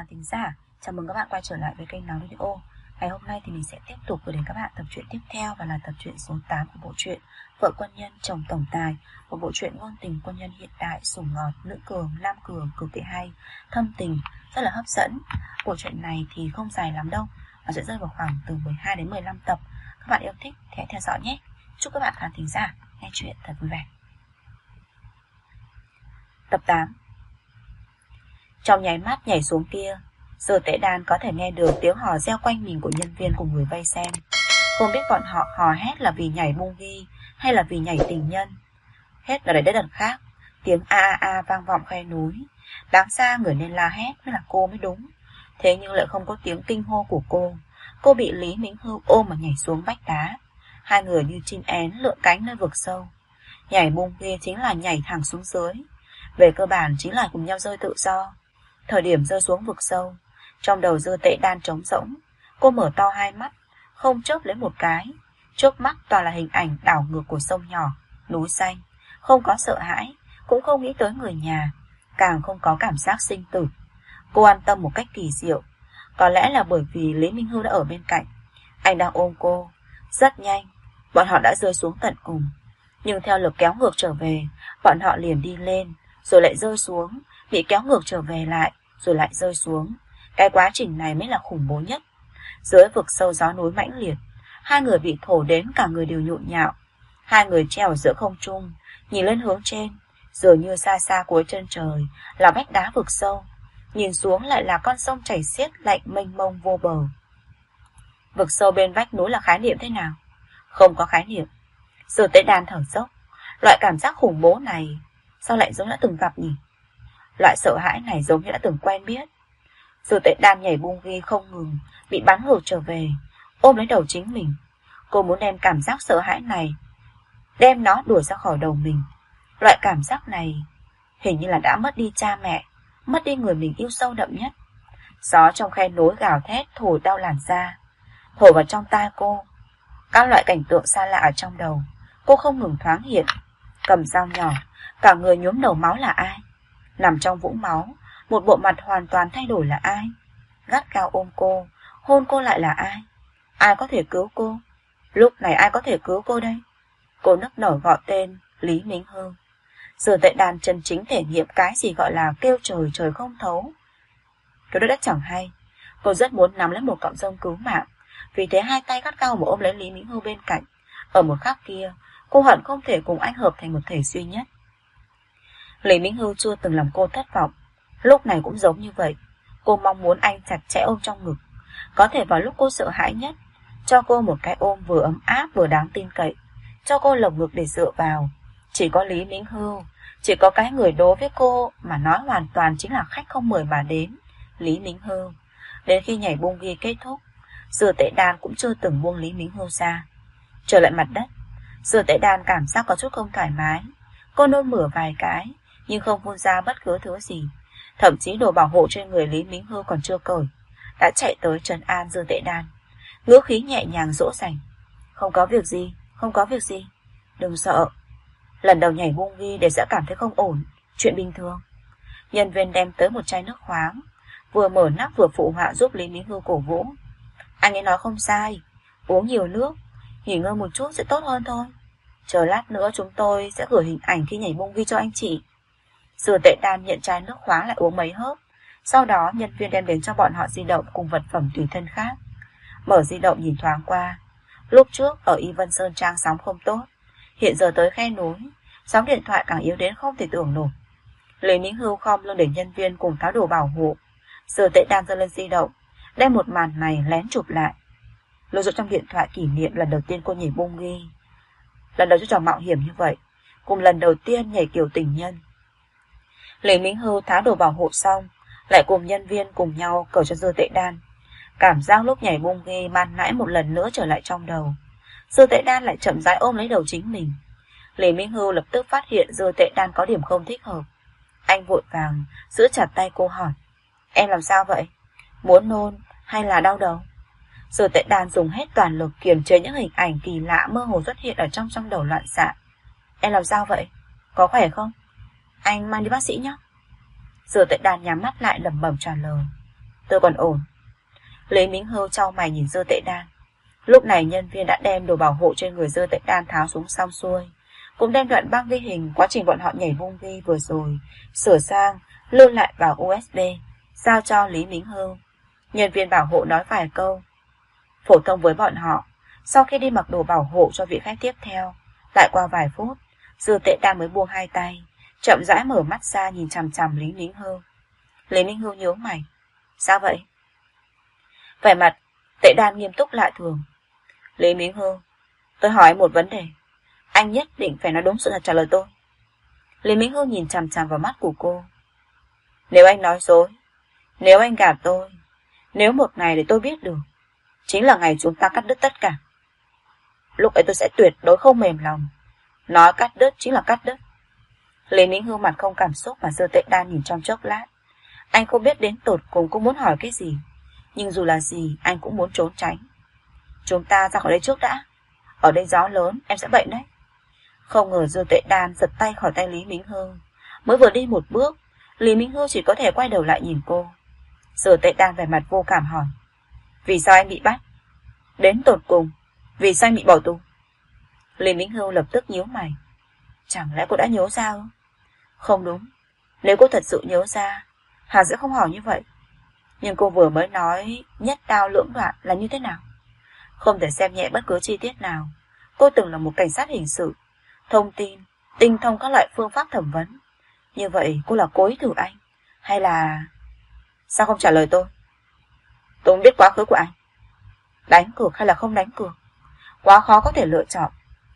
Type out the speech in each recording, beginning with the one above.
thính giả, chào mừng các bạn quay trở lại với kênh Nói Video. Ngày hôm nay thì mình sẽ tiếp tục gửi đến các bạn tập truyện tiếp theo, và là tập truyện số 8 của bộ truyện Vợ Quân Nhân Chồng Tổng Tài, một bộ truyện ngôn tình quân nhân hiện đại, sủng ngọt, nữ cường, nam cường, cực kỳ hay, thâm tình, rất là hấp dẫn. Bộ truyện này thì không dài lắm đâu, nó sẽ rơi vào khoảng từ 12 đến 15 tập. Các bạn yêu thích thì hãy theo dõi nhé. Chúc các bạn khán thính giả nghe chuyện thật vui vẻ. Tập 8. Trong nháy mắt nhảy xuống kia, Giờ Tễ Đan có thể nghe được tiếng hò reo quanh mình của nhân viên cùng người vây xem. Không biết bọn họ hò hét là vì nhảy bung ghi hay là vì nhảy tình nhân. Hết là đến đợt khác, tiếng a vang vọng khe núi. Đáng ra người nên la hét mới là cô mới đúng. Thế nhưng lại không có tiếng kinh hô của cô. Cô bị Lý Minh Hưu ôm mà nhảy xuống vách đá. Hai người như chim én lượn cánh nơi vực sâu. Nhảy bung ghi chính là nhảy thẳng xuống dưới. Về cơ bản chính là cùng nhau rơi tự do. Thời điểm rơi xuống vực sâu, trong đầu Dư Tễ Đan trống rỗng. Cô mở to hai mắt, không chớp lấy một cái. Trước mắt toàn là hình ảnh đảo ngược của sông nhỏ, núi xanh. Không có sợ hãi, cũng không nghĩ tới người nhà, càng không có cảm giác sinh tử. Cô an tâm một cách kỳ diệu. Có lẽ là bởi vì Lý Minh Hưu đã ở bên cạnh. Anh đang ôm cô. Rất nhanh, bọn họ đã rơi xuống tận cùng. Nhưng theo lực kéo ngược trở về, bọn họ liền đi lên, rồi lại rơi xuống, bị kéo ngược trở về lại, rồi lại rơi xuống. Cái quá trình này mới là khủng bố nhất. Dưới vực sâu gió núi mãnh liệt, hai người bị thổi đến cả người đều nhộn nhạo. Hai người treo ở giữa không trung, nhìn lên hướng trên, dường như xa xa cuối chân trời là vách đá vực sâu, nhìn xuống lại là con sông chảy xiết lạnh mênh mông vô bờ. Vực sâu bên vách núi là khái niệm thế nào? Không có khái niệm. Giờ Tễ Đan thở dốc. Loại cảm giác khủng bố này sao lại giống đã từng gặp nhỉ? Loại sợ hãi này giống như đã từng quen biết. Giờ Tễ Đan nhảy bung ghi không ngừng, bị bắn ngược trở về, ôm lấy đầu chính mình. Cô muốn đem cảm giác sợ hãi này, đem nó đuổi ra khỏi đầu mình. Loại cảm giác này hình như là đã mất đi cha mẹ, mất đi người mình yêu sâu đậm nhất. Gió trong khe núi gào thét thổi đau làn da, thổi vào trong tai cô. Các loại cảnh tượng xa lạ ở trong đầu cô không ngừng thoáng hiện. Cầm dao nhỏ, cả người nhuốm đầu máu là ai? Nằm trong vũng máu, một bộ mặt hoàn toàn thay đổi là ai? Gắt cao ôm cô, hôn cô lại là ai? Ai có thể cứu cô? Lúc này ai có thể cứu cô đây? Cô nức nở gọi tên Lý Minh Hưu. Giờ Tễ Đan chân chính thể nghiệm cái gì gọi là kêu trời trời không thấu, kêu đất đất chẳng hay. Cô rất muốn nắm lấy một cọng rơm cứu mạng, vì thế hai tay gắt gao mà ôm lấy Lý Minh Hưu bên cạnh. Ở một khắc kia, cô hận không thể cùng anh hợp thành một thể duy nhất. Lý Minh Hưu chưa từng làm cô thất vọng, lúc này cũng giống như vậy. Cô mong muốn anh chặt chẽ ôm trong ngực, có thể vào lúc cô sợ hãi nhất, cho cô một cái ôm vừa ấm áp vừa đáng tin cậy, cho cô lồng ngực để dựa vào. Chỉ có Lý Minh Hưu, chỉ có cái người đối với cô mà nói hoàn toàn chính là khách không mời mà đến, Lý Minh Hưu. Đến khi nhảy bung ghi kết thúc, Giờ Tễ Đan cũng chưa từng buông Lý Minh Hưu ra. Trở lại mặt đất, Giờ Tễ Đan cảm giác có chút không thoải mái. Cô nôn mửa vài cái, nhưng không phun ra bất cứ thứ gì. Thậm chí đồ bảo hộ trên người Lý Minh Hưu còn chưa cởi, đã chạy tới trấn an Giờ Tễ Đan, ngữ khí nhẹ nhàng dỗ dành. Không có việc gì, không có việc gì, đừng sợ. Lần đầu nhảy bung ghi để sẽ cảm thấy không ổn, chuyện bình thường. Nhân viên đem tới một chai nước khoáng, vừa mở nắp vừa phụ họa giúp Lý Minh Hưu cổ vũ. Anh ấy nói không sai, uống nhiều nước, nghỉ ngơi một chút sẽ tốt hơn thôi. Chờ lát nữa chúng tôi sẽ gửi hình ảnh khi nhảy bung ghi cho anh chị. Giờ Tễ Đan nhận chai nước khoáng lại uống mấy hớp. Sau đó nhân viên đem đến cho bọn họ di động cùng vật phẩm tùy thân khác. Mở di động nhìn thoáng qua. Lúc trước ở Y Vân Sơn Trang sóng không tốt, hiện giờ tới khe núi, sóng điện thoại càng yếu đến không thể tưởng nổi. Lý Minh Hưu khom lưng để nhân viên cùng tháo đồ bảo hộ. Giờ Tễ Đan giơ lên di động, đem một màn này lén chụp lại, lưu giữ trong điện thoại kỷ niệm lần đầu tiên cô nhảy bung ghi. Lần đầu cho trò mạo hiểm như vậy, cùng lần đầu tiên nhảy kiểu tình nhân. Lý Minh Hưu tháo đồ bảo hộ xong, lại cùng nhân viên cùng nhau cởi cho Dư Tễ Đan. Cảm giác lúc nhảy bung ghi man nãi một lần nữa trở lại trong đầu. Dư Tễ Đan lại chậm rãi ôm lấy đầu chính mình. Lý Minh Hưu lập tức phát hiện Dư Tễ Đan có điểm không thích hợp. Anh vội vàng giữ chặt tay cô hỏi, em làm sao vậy? Muốn nôn hay là đau đầu? Dư Tễ Đan dùng hết toàn lực kiềm chế những hình ảnh kỳ lạ mơ hồ xuất hiện ở trong đầu loạn xạ. Em làm sao vậy? Có khỏe không? Anh mang đi bác sĩ nhé. Dư Tễ Đan nhắm mắt lại lẩm bẩm trả lời. Tôi còn ổn. Lý Minh Hưu chau mày nhìn Dư Tệ Đan. Lúc này nhân viên đã đem đồ bảo hộ trên người Dư Tệ Đan tháo xuống xong xuôi, cũng đem đoạn băng ghi hình quá trình bọn họ nhảy bung ghi vừa rồi sửa sang, lưu lại vào USB, giao cho Lý Minh Hưu. Nhân viên bảo hộ nói vài câu phổ thông với bọn họ. Sau khi đi mặc đồ bảo hộ cho vị khách tiếp theo, lại qua vài phút, Dư Tệ Đan mới buông hai tay, chậm rãi mở mắt ra nhìn chằm chằm Lý Minh Hưu. Lý Minh Hưu nhíu mày. Sao vậy? Vẻ mặt Tệ Đan nghiêm túc lại thường. Lý Minh Hưu, tôi hỏi một vấn đề, anh nhất định phải nói đúng sự thật trả lời tôi. Lý Minh Hưu nhìn chằm chằm vào mắt của cô. Nếu anh nói dối, nếu anh gạt tôi, nếu một ngày để tôi biết được, chính là ngày chúng ta cắt đứt tất cả. Lúc ấy tôi sẽ tuyệt đối không mềm lòng. Nói cắt đứt chính là cắt đứt. Lý Minh Hưu mặt không cảm xúc mà Dư Tệ Đan nhìn trong chốc lát. Anh không biết đến tột cùng cũng muốn hỏi cái gì, nhưng dù là gì anh cũng muốn trốn tránh. Chúng ta ra khỏi đây trước đã. Ở đây gió lớn, em sẽ bệnh đấy. Không ngờ Dư Tệ Đan giật tay khỏi tay Lý Minh Hưu. Mới vừa đi một bước, Lý Minh Hưu chỉ có thể quay đầu lại nhìn cô. Dư Tệ Đan vẻ mặt vô cảm hỏi. Vì sao anh bị bắt? Đến tột cùng, vì sao anh bị bỏ tù? Lý Minh Hưu lập tức nhíu mày. Chẳng lẽ cô đã nhớ ra ư? Không đúng. Nếu cô thật sự nhớ ra, Hà sẽ không hỏi như vậy. Nhưng cô vừa mới nói nhất đao lưỡng đoạn là như thế nào? Không thể xem nhẹ bất cứ chi tiết nào. Cô từng là một cảnh sát hình sự, thông tin, tinh thông các loại phương pháp thẩm vấn. Như vậy cô là cố ý thử anh, hay là... Sao không trả lời tôi? Tôi không biết quá khứ của anh. Đánh cược hay là không đánh cược? Quá khó có thể lựa chọn.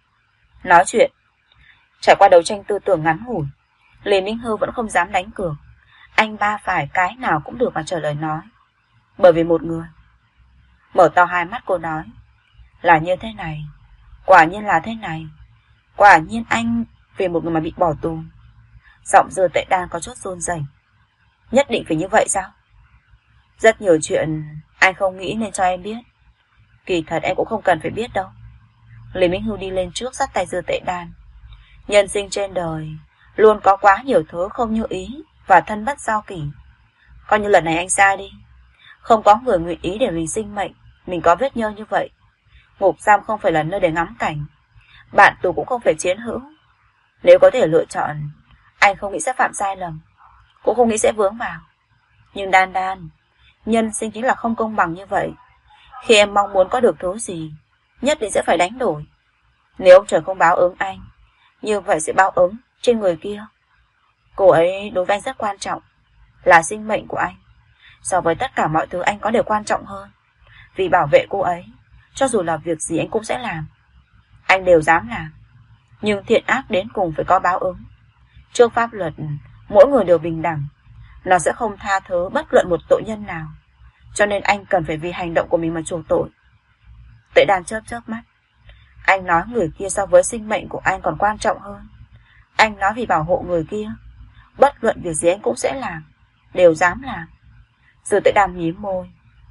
Nói chuyện. Trải qua đấu tranh tư tưởng ngắn ngủi, Lý Minh Hưu vẫn không dám đánh cược. Anh ba phải cái nào cũng được mà trả lời nói. Bởi vì một người. Mở to hai mắt cô nói. Là như thế này. Quả nhiên là thế này. Quả nhiên anh vì một người mà bị bỏ tù. Giọng Dư Tệ Đan có chút run rẩy. Nhất định phải như vậy sao? Rất nhiều chuyện anh không nghĩ nên cho em biết. Kỳ thật em cũng không cần phải biết đâu. Lý Minh Hưu đi lên trước dắt tay Dư Tệ Đan. Nhân sinh trên đời luôn có quá nhiều thứ không như ý và thân bất do kỷ. Coi như lần này anh sai đi. Không có người nguyện ý để vì sinh mệnh mình có vết nhơ như vậy. Ngục giam không phải là nơi để ngắm cảnh. Bạn tù cũng không phải chiến hữu. Nếu có thể lựa chọn, anh không nghĩ sẽ phạm sai lầm, cũng không nghĩ sẽ vướng vào. Nhưng Đan Đan, nhân sinh chính là không công bằng như vậy. Khi em mong muốn có được thứ gì, nhất định sẽ phải đánh đổi. Nếu ông trời không báo ứng anh, như vậy sẽ báo ứng trên người kia. Cô ấy đối với anh rất quan trọng, là sinh mệnh của anh. So với tất cả mọi thứ anh có đều quan trọng hơn. Vì bảo vệ cô ấy, cho dù là việc gì anh cũng sẽ làm. Anh đều dám làm. Nhưng thiện ác đến cùng phải có báo ứng. Trước pháp luật, mỗi người đều bình đẳng. Nó sẽ không tha thứ bất luận một tội nhân nào. Cho nên anh cần phải vì hành động của mình mà chuộc tội. Tệ Đan chớp chớp mắt. Anh nói người kia so với sinh mệnh của anh còn quan trọng hơn. Anh nói vì bảo hộ người kia, bất luận việc gì anh cũng sẽ làm, đều dám làm. Dư Tệ Đan nhím môi.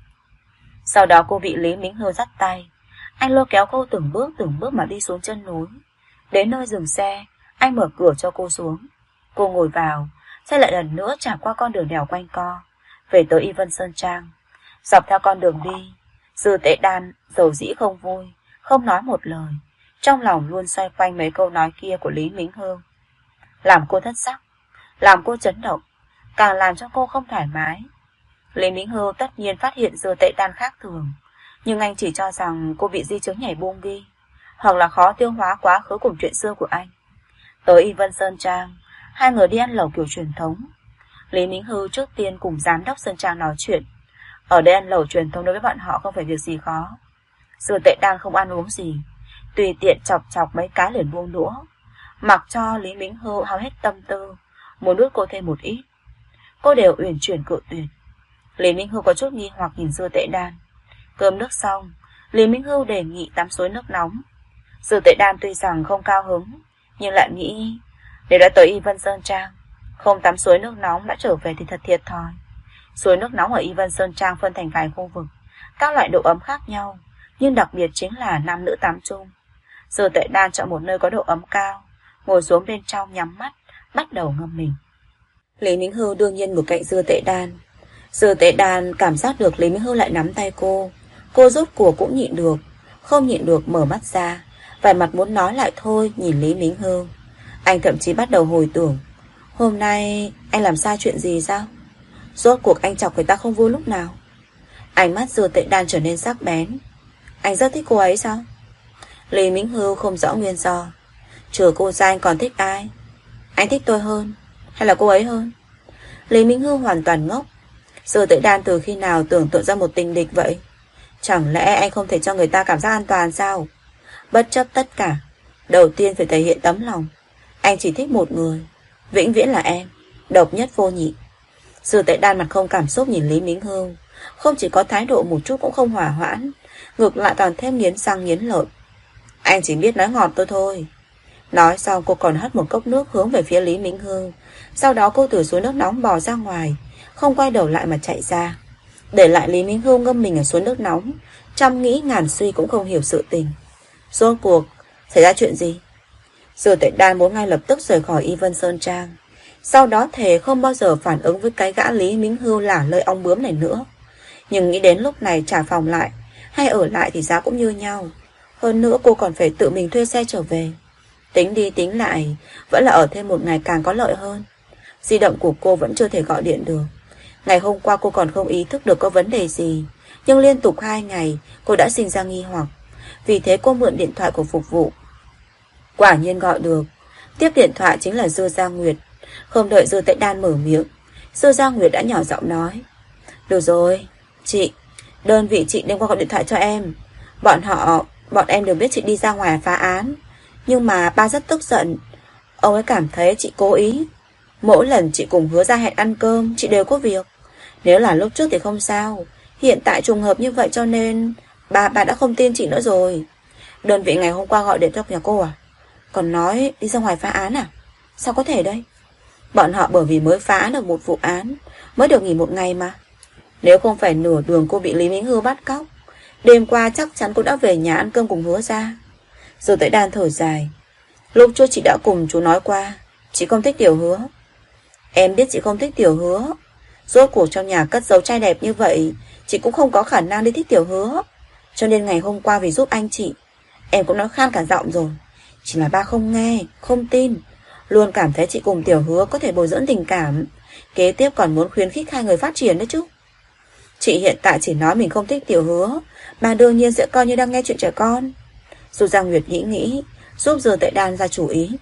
Sau đó cô bị Lý Minh Hưu dắt tay. Anh lôi kéo cô từng bước mà đi xuống chân núi. Đến nơi dừng xe, anh mở cửa cho cô xuống. Cô ngồi vào, xe lại lần nữa trải qua con đường đèo quanh co, về tới Y Vân Sơn Trang. Dọc theo con đường đi, Dư Tệ Đan dầu dĩ không vui, không nói một lời. Trong lòng luôn xoay quanh mấy câu nói kia của Lý Minh Hưu. Làm cô thất sắc, làm cô chấn động, càng làm cho cô không thoải mái. Lý Minh Hưu tất nhiên phát hiện Dư Tệ Đan khác thường, nhưng anh chỉ cho rằng cô bị di chứng nhảy bung ghi, hoặc là khó tiêu hóa quá khứ cùng chuyện xưa của anh. Tới Y Vân Sơn Trang, hai người đi ăn lẩu kiểu truyền thống. Lý Minh Hưu trước tiên cùng giám đốc Sơn Trang nói chuyện. Ở đây ăn lẩu truyền thống đối với bọn họ không phải việc gì khó. Dư Tệ Đan không ăn uống gì, tùy tiện chọc chọc mấy cái liền buông đũa, mặc cho Lý Minh Hưu hao hết tâm tư muốn nuốt cô thêm một ít. Cô đều uyển chuyển cự tuyệt. Lý Minh Hưu có chút nghi hoặc nhìn Dư Tệ Đan. Cơm nước xong, Lý Minh Hưu đề nghị tắm suối nước nóng. Dư Tệ Đan tuy rằng không cao hứng, nhưng lại nghĩ nếu đã tới Y Vân Sơn Trang, không tắm suối nước nóng đã trở về thì thật thiệt thòi. Suối nước nóng ở Y Vân Sơn Trang phân thành vài khu vực, các loại độ ấm khác nhau, nhưng đặc biệt chính là nam nữ tắm chung. Dư Tệ Đan chọn một nơi có độ ấm cao, ngồi xuống bên trong nhắm mắt, bắt đầu ngâm mình. Lý Minh Hưu đương nhiên ngồi cạnh Dư Tệ Đan. Dư Tế Đan cảm giác được Lý Minh Hưu lại nắm tay cô. Cô rốt cuộc cũng nhịn được, không nhịn được mở mắt ra, vẻ mặt muốn nói lại thôi nhìn Lý Minh Hưu. Anh thậm chí bắt đầu hồi tưởng, hôm nay anh làm sai chuyện gì sao? Rốt cuộc anh chọc người ta không vui lúc nào? Ánh mắt Dư Tế Đan trở nên sắc bén. Anh rất thích cô ấy sao? Lý Minh Hưu không rõ nguyên do. Trừ cô ra anh còn thích ai? Anh thích tôi hơn hay là cô ấy hơn? Lý Minh Hưu hoàn toàn ngốc. Dư Tế Đan từ khi nào tưởng tượng ra một tình địch vậy? Chẳng lẽ anh không thể cho người ta cảm giác an toàn sao? Bất chấp tất cả, đầu tiên phải thể hiện tấm lòng. Anh chỉ thích một người, vĩnh viễn là em, độc nhất vô nhị. Dư Tế Đan mặt không cảm xúc nhìn Lý Minh Hưu, không chỉ có thái độ một chút cũng không hòa hoãn, ngược lại còn thêm nghiến răng nghiến lợi. Anh chỉ biết nói ngọt tôi thôi. Nói xong cô còn hất một cốc nước hướng về phía Lý Minh Hưu. Sau đó cô từ suối nước nóng bò ra ngoài, không quay đầu lại mà chạy ra, để lại Lý Minh Hưu ngâm mình ở suối nước nóng, trăm nghĩ ngàn suy cũng không hiểu sự tình. Rốt cuộc xảy ra chuyện gì? Dư Tế Đan muốn ngay lập tức rời khỏi Y Vân Sơn Trang, sau đó thề không bao giờ phản ứng với cái gã Lý Minh Hưu lả lơi ong bướm này nữa. Nhưng nghĩ đến lúc này trả phòng lại hay ở lại thì giá cũng như nhau. Hơn nữa cô còn phải tự mình thuê xe trở về. Tính đi tính lại, vẫn là ở thêm một ngày càng có lợi hơn. Di động của cô vẫn chưa thể gọi điện được. Ngày hôm qua cô còn không ý thức được có vấn đề gì, nhưng liên tục 2 ngày cô đã sinh ra nghi hoặc. Vì thế cô mượn điện thoại của phục vụ. Quả nhiên gọi được. Tiếp điện thoại chính là Dư Gia Nguyệt. Không đợi Dư Tế Đan mở miệng, Dư Gia Nguyệt đã nhỏ giọng nói: Được rồi, chị, đơn vị chị đêm qua gọi điện thoại cho em. Bọn em đều biết chị đi ra ngoài phá án, nhưng mà ba rất tức giận. Ông ấy cảm thấy chị cố ý. Mỗi lần chị cùng Hứa ra hẹn ăn cơm, chị đều có việc. Nếu là lúc trước thì không sao, hiện tại trùng hợp như vậy cho nên bà đã không tin chị nữa rồi. Đơn vị ngày hôm qua gọi điện cho nhà cô à? Còn nói đi ra ngoài phá án à? Sao có thể đây? Bọn họ bởi vì mới phá được một vụ án, mới được nghỉ 1 ngày mà. Nếu không phải nửa đường cô bị Lý Minh Hưu bắt cóc, đêm qua chắc chắn cô đã về nhà ăn cơm cùng Hứa ra. Rồi tới Đan thở dài. Lúc trước chị đã cùng chú nói qua, chị không thích Tiểu Hứa. Em biết chị không thích Tiểu Hứa. Rốt cuộc trong nhà cất giấu trai đẹp như vậy, chị cũng không có khả năng đi thích Tiểu Hứa. Cho nên ngày hôm qua vì giúp anh chị, em cũng nói khan cả giọng rồi. Chỉ là ba không nghe, không tin, luôn cảm thấy chị cùng Tiểu Hứa có thể bồi dưỡng tình cảm, kế tiếp còn muốn khuyến khích hai người phát triển đấy chứ. Chị hiện tại chỉ nói mình không thích Tiểu Hứa, bà đương nhiên sẽ coi như đang nghe chuyện trẻ con. Dù Giang Nguyệt nghĩ, giúp Dư Tế Đan ra chủ ý.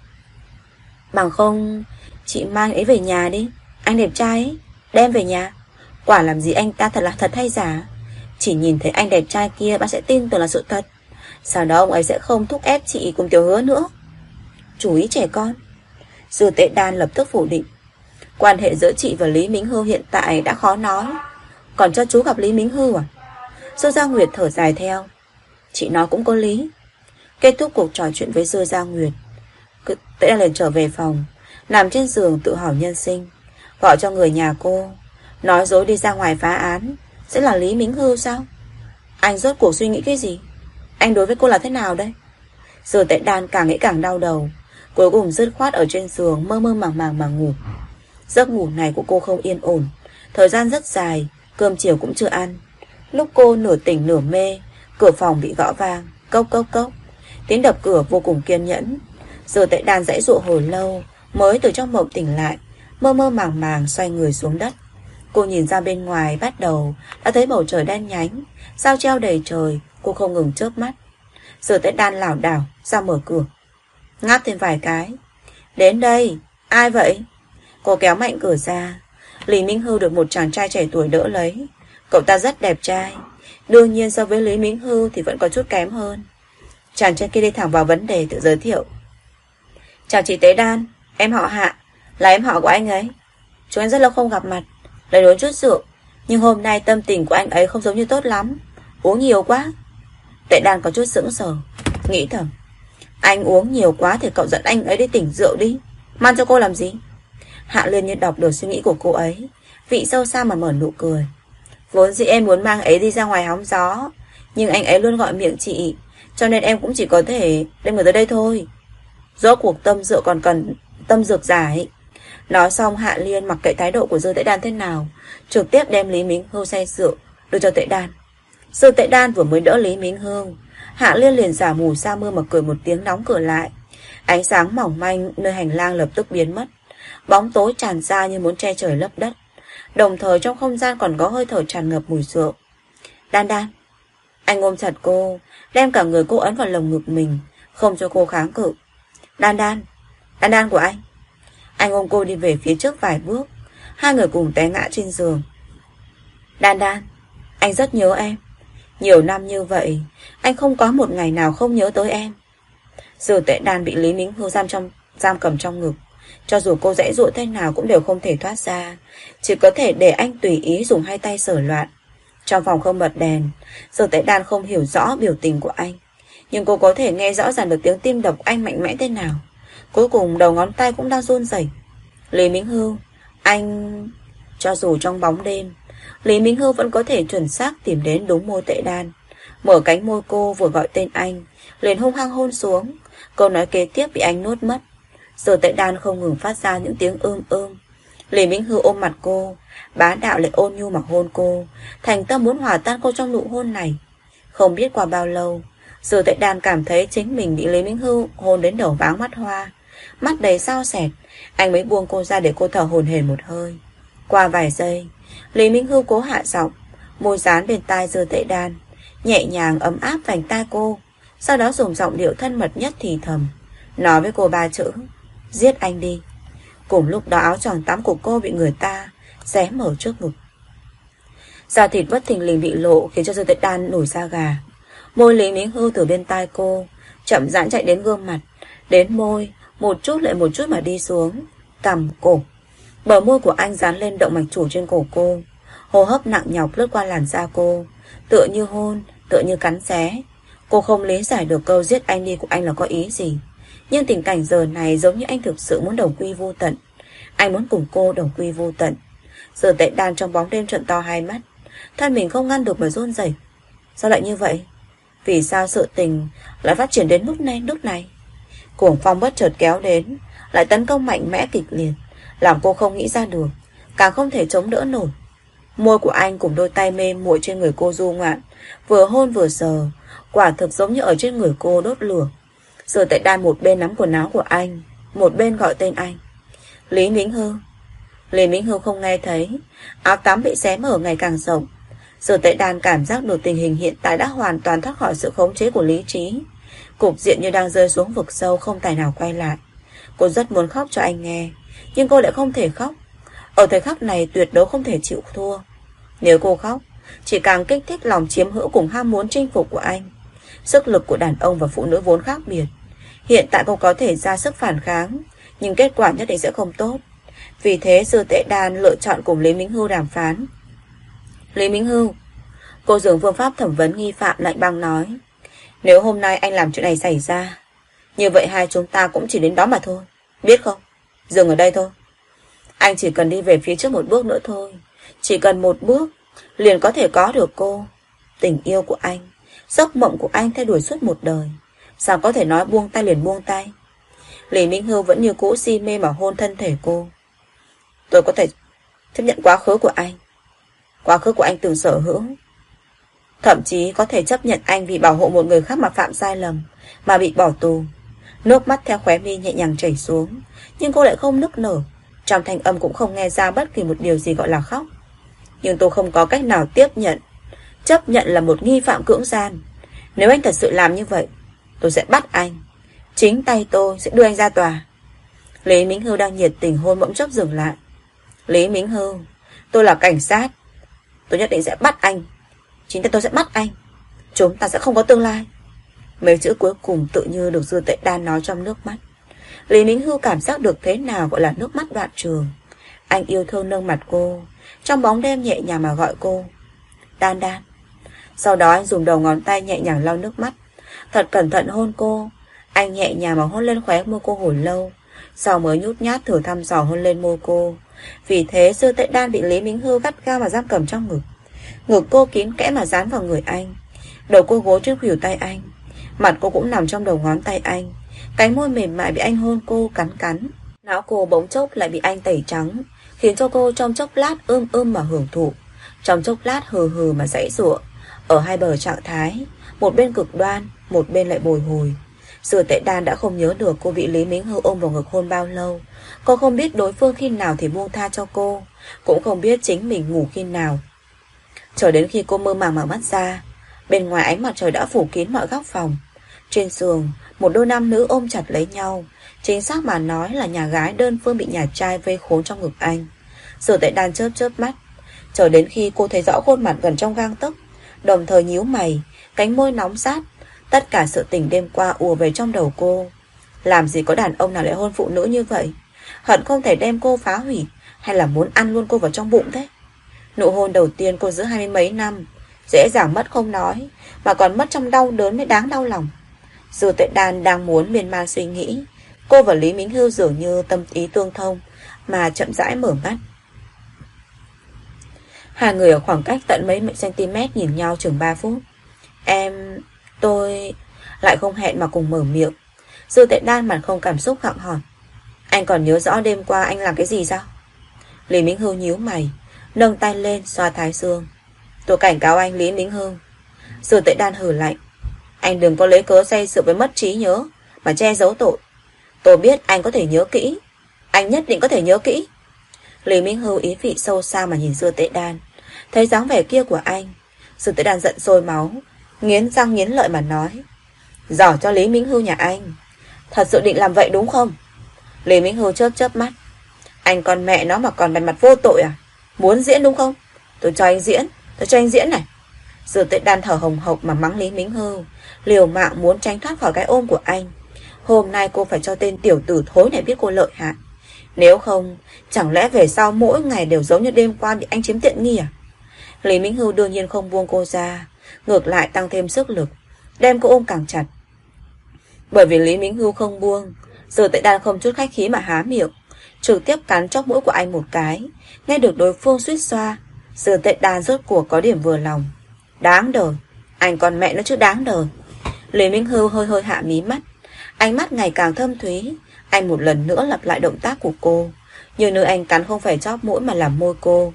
Bằng không, chị mang ấy về nhà đi. Anh đẹp trai ấy, đem về nhà. Quả làm gì anh ta thật là thật hay giả. Chỉ nhìn thấy anh đẹp trai kia bạn sẽ tin tưởng là sự thật. Sau đó ông ấy sẽ không thúc ép chị cùng Tiểu Hứa nữa. Chủ ý trẻ con. Dư Tế Đan lập tức phủ định. Quan hệ giữa chị và Lý Minh Hưu hiện tại đã khó nói, còn cho chú gặp Lý Minh Hưu à? Dư Gia Nguyệt thở dài theo. Chị nói cũng có lý. Kết thúc cuộc trò chuyện với Dư Gia Nguyệt, Tế Đan liền trở về phòng, nằm trên giường tự hỏi nhân sinh. Gọi cho người nhà cô, nói dối đi ra ngoài phá án sẽ là Lý Minh Hưu sao? Anh rốt cuộc suy nghĩ cái gì? Anh đối với cô là thế nào đây? Dư Tế Đan càng nghĩ càng đau đầu, cuối cùng dứt khoát ở trên giường mơ mơ màng màng mà ngủ. Giấc ngủ này của cô không yên ổn, thời gian rất dài, cơm chiều cũng chưa ăn. Lúc cô nửa tỉnh nửa mê, cửa phòng bị gõ vang, cốc cốc cốc. Tiếng đập cửa vô cùng kiên nhẫn. Dư Tế Đan giãy giụa hồi lâu mới từ trong mộng tỉnh lại, mơ mơ màng màng xoay người xuống đất. Cô nhìn ra bên ngoài bắt đầu đã thấy bầu trời đen nhánh, sao treo đầy trời. Cô không ngừng chớp mắt. Dư Tế Đan lảo đảo ra mở cửa, ngáp thêm vài cái. Đến đây, ai vậy? Cô kéo mạnh cửa ra. Lý Minh Hưu được một chàng trai trẻ tuổi đỡ lấy. Cậu ta rất đẹp trai, đương nhiên so với Lý Minh Hưu thì vẫn có chút kém hơn. Chàng trai kia đi thẳng vào vấn đề tự giới thiệu. Chào chị Tế Đan, em họ Hạ, là em họ của anh ấy. Chúng em rất lâu không gặp mặt, lấy uống chút rượu, nhưng hôm nay tâm tình của anh ấy không giống như tốt lắm, uống nhiều quá. Tế Đan có chút sững sờ, nghĩ thầm, anh uống nhiều quá thì cậu dẫn anh ấy đi tỉnh rượu đi, mang cho cô làm gì? Hạ Liên như đọc được suy nghĩ của cô ấy, vị sâu xa mà mở nụ cười. Vốn dĩ em muốn mang ấy đi ra ngoài hóng gió, nhưng anh ấy luôn gọi miệng chị, cho nên em cũng chỉ có thể đem người tới đây thôi. Rốt cuộc tâm rượu còn cần tâm dược giải. Nói xong Hạ Liên mặc kệ thái độ của Dư Tễ Đan thế nào, trực tiếp đem Lý Mính Hưu say rượu đưa cho Tễ Đan. Dư Tễ Đan vừa mới đỡ Lý Mính Hưu, Hạ Liên liền giả mù sa mưa mà cười một tiếng đóng cửa lại. Ánh sáng mỏng manh nơi hành lang lập tức biến mất, bóng tối tràn ra như muốn che trời lấp đất. Đồng thời trong không gian còn có hơi thở tràn ngập mùi rượu. Đan Đan. Anh ôm chặt cô, đem cả người cô ấn vào lồng ngực mình, không cho cô kháng cự. Đan Đan. Đan Đan của anh. Anh ôm cô đi về phía trước vài bước, hai người cùng té ngã trên giường. Đan Đan, anh rất nhớ em. Nhiều năm như vậy, anh không có một ngày nào không nhớ tới em. Dư Tễ Đan bị Lý Mính Hưu giam cầm trong ngực. Cho dù cô giãy giụa thế nào cũng đều không thể thoát ra, chỉ có thể để anh tùy ý dùng hai tay sờ loạn. Trong phòng không bật đèn, Dư Tễ Đan không hiểu rõ biểu tình của anh, nhưng cô có thể nghe rõ ràng được tiếng tim đập anh mạnh mẽ thế nào. Cuối cùng đầu ngón tay cũng đang run rẩy. Lý Mính Hưu, anh... Cho dù trong bóng đêm, Lý Mính Hưu vẫn có thể chuẩn xác tìm đến đúng môi Tễ Đan. Mở cánh môi cô vừa gọi tên anh, liền hung hăng hôn xuống. Câu nói kế tiếp bị anh nuốt mất. Giờ Tễ Đan không ngừng phát ra những tiếng ưm. Lý Mính Hưu ôm mặt cô, bá đạo lại ôn nhu mà hôn cô, thành tâm muốn hòa tan cô trong nụ hôn này. Không biết qua bao lâu, Giờ Tễ Đan cảm thấy chính mình bị Lý Mính Hưu hôn đến đầu váng mắt hoa, mắt đầy sao sẹt. Anh mới buông cô ra để cô thở hổn hển một hơi. Qua vài giây, Lý Mính Hưu cố hạ giọng, môi dán bên tai Dư Tễ Đan, nhẹ nhàng ấm áp vành tai cô, sau đó dùng giọng điệu thân mật nhất thì thầm, nói với cô 3 chữ: giết anh đi. Cùng lúc đó áo choàng tắm của cô bị người ta xé mở trước ngực. Da thịt bất thình lình bị lộ khiến cho Dư Tễ Đan nổi da gà. Môi Lý Mính Hưu từ bên tai cô chậm rãi chạy đến gương mặt, đến môi, một chút lại một chút mà đi xuống cằm, cổ. Bờ môi của anh dán lên động mạch chủ trên cổ cô, hô hấp nặng nhọc lướt qua làn da cô, tựa như hôn, tựa như cắn xé. Cô không lý giải được câu giết anh đi của anh là có ý gì, nhưng tình cảnh giờ này giống như anh thực sự muốn đồng quy vô tận. Anh muốn cùng cô đồng quy vô tận. Giờ Tễ Đan trong bóng đêm trợn to hai mắt, thân mình không ngăn được mà run rẩy. Sao lại như vậy? Vì sao sự tình lại phát triển đến mức này? Cuồng phong bất chợt kéo đến, lại tấn công mạnh mẽ kịch liệt, làm cô không nghĩ ra được, càng không thể chống đỡ nổi. Môi của anh cùng đôi tay mê muội trên người cô du ngoạn, vừa hôn vừa sờ, quả thực giống như ở trên người cô đốt lửa. Giờ Tễ Đan một bên nắm quần áo của anh, một bên gọi tên anh. Lý Mính Hưu. Lý Mính Hưu không nghe thấy, áo tắm bị xé mở ngày càng rộng. Giờ Tễ Đan cảm giác được tình hình hiện tại đã hoàn toàn thoát khỏi sự khống chế của lý trí. Cục diện như đang rơi xuống vực sâu không tài nào quay lại. Cô rất muốn khóc cho anh nghe, nhưng cô lại không thể khóc. Ở thời khắc này tuyệt đối không thể chịu thua. Nếu cô khóc, chỉ càng kích thích lòng chiếm hữu cùng ham muốn chinh phục của anh. Sức lực của đàn ông và phụ nữ vốn khác biệt. Hiện tại cô có thể ra sức phản kháng, nhưng kết quả nhất định sẽ không tốt. Vì thế Dư Tễ Đan lựa chọn cùng Lý Mính Hưu đàm phán. Lý Mính Hưu. Cô dùng phương pháp thẩm vấn nghi phạm lạnh băng nói, nếu hôm nay anh làm chuyện này xảy ra, như vậy hai chúng ta cũng chỉ đến đó mà thôi, biết không? Dừng ở đây thôi. Anh chỉ cần đi về phía trước một bước nữa thôi, chỉ cần một bước liền có thể có được cô. Tình yêu của anh, giấc mộng của anh theo đuổi suốt một đời, sao có thể nói buông tay liền buông tay? Lý Minh Hưu vẫn như cũ si mê mà hôn thân thể cô. Tôi có thể chấp nhận quá khứ của anh. Quá khứ của anh từng sở hữu, thậm chí có thể chấp nhận anh vì bảo hộ một người khác mà phạm sai lầm, mà bị bỏ tù. Nước mắt theo khóe mi nhẹ nhàng chảy xuống, nhưng cô lại không nức nở. Trong thanh âm cũng không nghe ra bất kỳ một điều gì gọi là khóc. Nhưng tôi không có cách nào chấp nhận là một nghi phạm cưỡng gian. Nếu anh thật sự làm như vậy, tôi sẽ bắt anh. Chính tay tôi sẽ đưa anh ra tòa. Lý Mính Hưu đang nhiệt tình hôn bỗng chốc dừng lại. Lý Mính Hưu, tôi là cảnh sát, tôi nhất định sẽ bắt anh. Chính tay tôi sẽ bắt anh. Chúng ta sẽ không có tương lai. Mấy chữ cuối cùng tự như được Dư Tễ Đan nói trong nước mắt. Lý Mính Hưu cảm giác được thế nào gọi là nước mắt đoạn trường. Anh yêu thương nâng mặt cô, trong bóng đêm nhẹ nhàng mà gọi cô Đan Đan. Sau đó anh dùng đầu ngón tay nhẹ nhàng lau nước mắt, thật cẩn thận hôn cô. Anh nhẹ nhàng mà hôn lên khóe môi cô hồi lâu, sau mới nhút nhát thử thăm dò hôn lên môi cô. Vì thế Dư Tễ Đan bị Lý Mính Hưu gắt gao mà giam cầm trong ngực. Ngực cô kín kẽ mà dán vào người anh, đầu cô gối trên khuỷu tay anh, mặt cô cũng nằm trong đầu ngón tay anh. Cánh môi mềm mại bị anh hôn cô cắn cắn. Não cô bỗng chốc lại bị anh tẩy trắng, khiến cho cô trong chốc lát mà hưởng thụ, trong chốc lát hừ hừ mà giãy giụa. Ở hai bờ trạng thái, một bên cực đoan, một bên lại bồi hồi. Dư Tệ Đan đã không nhớ được cô bị Lý Mính Hưu ôm vào ngực hôn bao lâu. Cô không biết đối phương khi nào thì buông tha cho cô, cũng không biết chính mình ngủ khi nào. Chờ đến khi cô mơ màng mở mắt ra, bên ngoài ánh mặt trời đã phủ kín mọi góc phòng. Trên giường, một đôi nam nữ ôm chặt lấy nhau, chính xác mà nói là nhà gái đơn phương bị nhà trai vây khốn trong ngực anh. Dư Tệ Đan chớp chớp mắt, chờ đến khi cô thấy rõ khuôn mặt gần trong gang tấc, đồng thời nhíu mày, cánh môi nóng rát. Tất cả sự tình đêm qua ùa về trong đầu cô. Làm gì có đàn ông nào lại hôn phụ nữ như vậy? Hận không thể đem cô phá hủy, hay là muốn ăn luôn cô vào trong bụng thế? Nụ hôn đầu tiên cô giữ 20 mấy năm, dễ dàng mất không nói, mà còn mất trong đau đớn mới đáng đau lòng. Dư Tuệ Đan đang muốn miên man suy nghĩ, cô và Lý Mính Hưu dường như tâm ý tương thông, mà chậm rãi mở mắt. Hai người ở khoảng cách tận mấy cm nhìn nhau chừng 3 phút. Tôi lại không hẹn mà cùng mở miệng. Dư Tuệ Đan mặt không cảm xúc gặng hỏi, anh còn nhớ rõ đêm qua anh làm cái gì sao? Lý Mính Hưu nhíu mày, nâng tay lên xoa thái dương. Tôi cảnh cáo anh Lý Mính Hưu. Dư Tuệ Đan hừ lạnh, anh đừng có lấy cớ say rượu với mất trí nhớ mà che giấu tội. Tôi biết anh có thể nhớ kỹ, anh nhất định có thể nhớ kỹ. Lý Mính Hưu ý vị sâu xa mà nhìn Dư Tuệ Đan. Thấy dáng vẻ kia của anh, Dư Tuệ Đan giận sôi máu, nghiến răng nghiến lợi mà nói, giỏi cho Lý Mính Hưu nhà anh. Thật sự định làm vậy đúng không? Lý Mính Hưu chớp chớp mắt, anh con mẹ nó mà còn bày mặt vô tội à? Muốn diễn đúng không? Tôi cho anh diễn này. Dư Tuệ Đan thở hồng hộc mà mắng Lý Mính Hưu, liều mạng muốn tránh thoát khỏi cái ôm của anh. Hôm nay cô phải cho tên tiểu tử thối này biết cô lợi hại. Nếu không, chẳng lẽ về sau mỗi ngày đều giống như đêm qua bị anh chiếm tiện nghi à? Lý Mính Hưu đương nhiên không buông cô ra, ngược lại tăng thêm sức lực, đem cô ôm càng chặt. Bởi vì Lý Mính Hưu không buông, Dư Tuệ Đan không chút khách khí mà há miệng, trực tiếp cắn chóp mũi của anh một cái. Nghe được đối phương suýt xoa, Dư Tuệ Đan rốt cuộc có điểm vừa lòng. Đáng đời, anh còn mẹ nó chứ đáng đời. Lý Mính Hưu hơi hơi hạ mí mắt, ánh mắt ngày càng thâm thúy. Anh một lần nữa lặp lại động tác của cô, nhưng nơi anh cắn không phải chóp mũi mà là môi cô.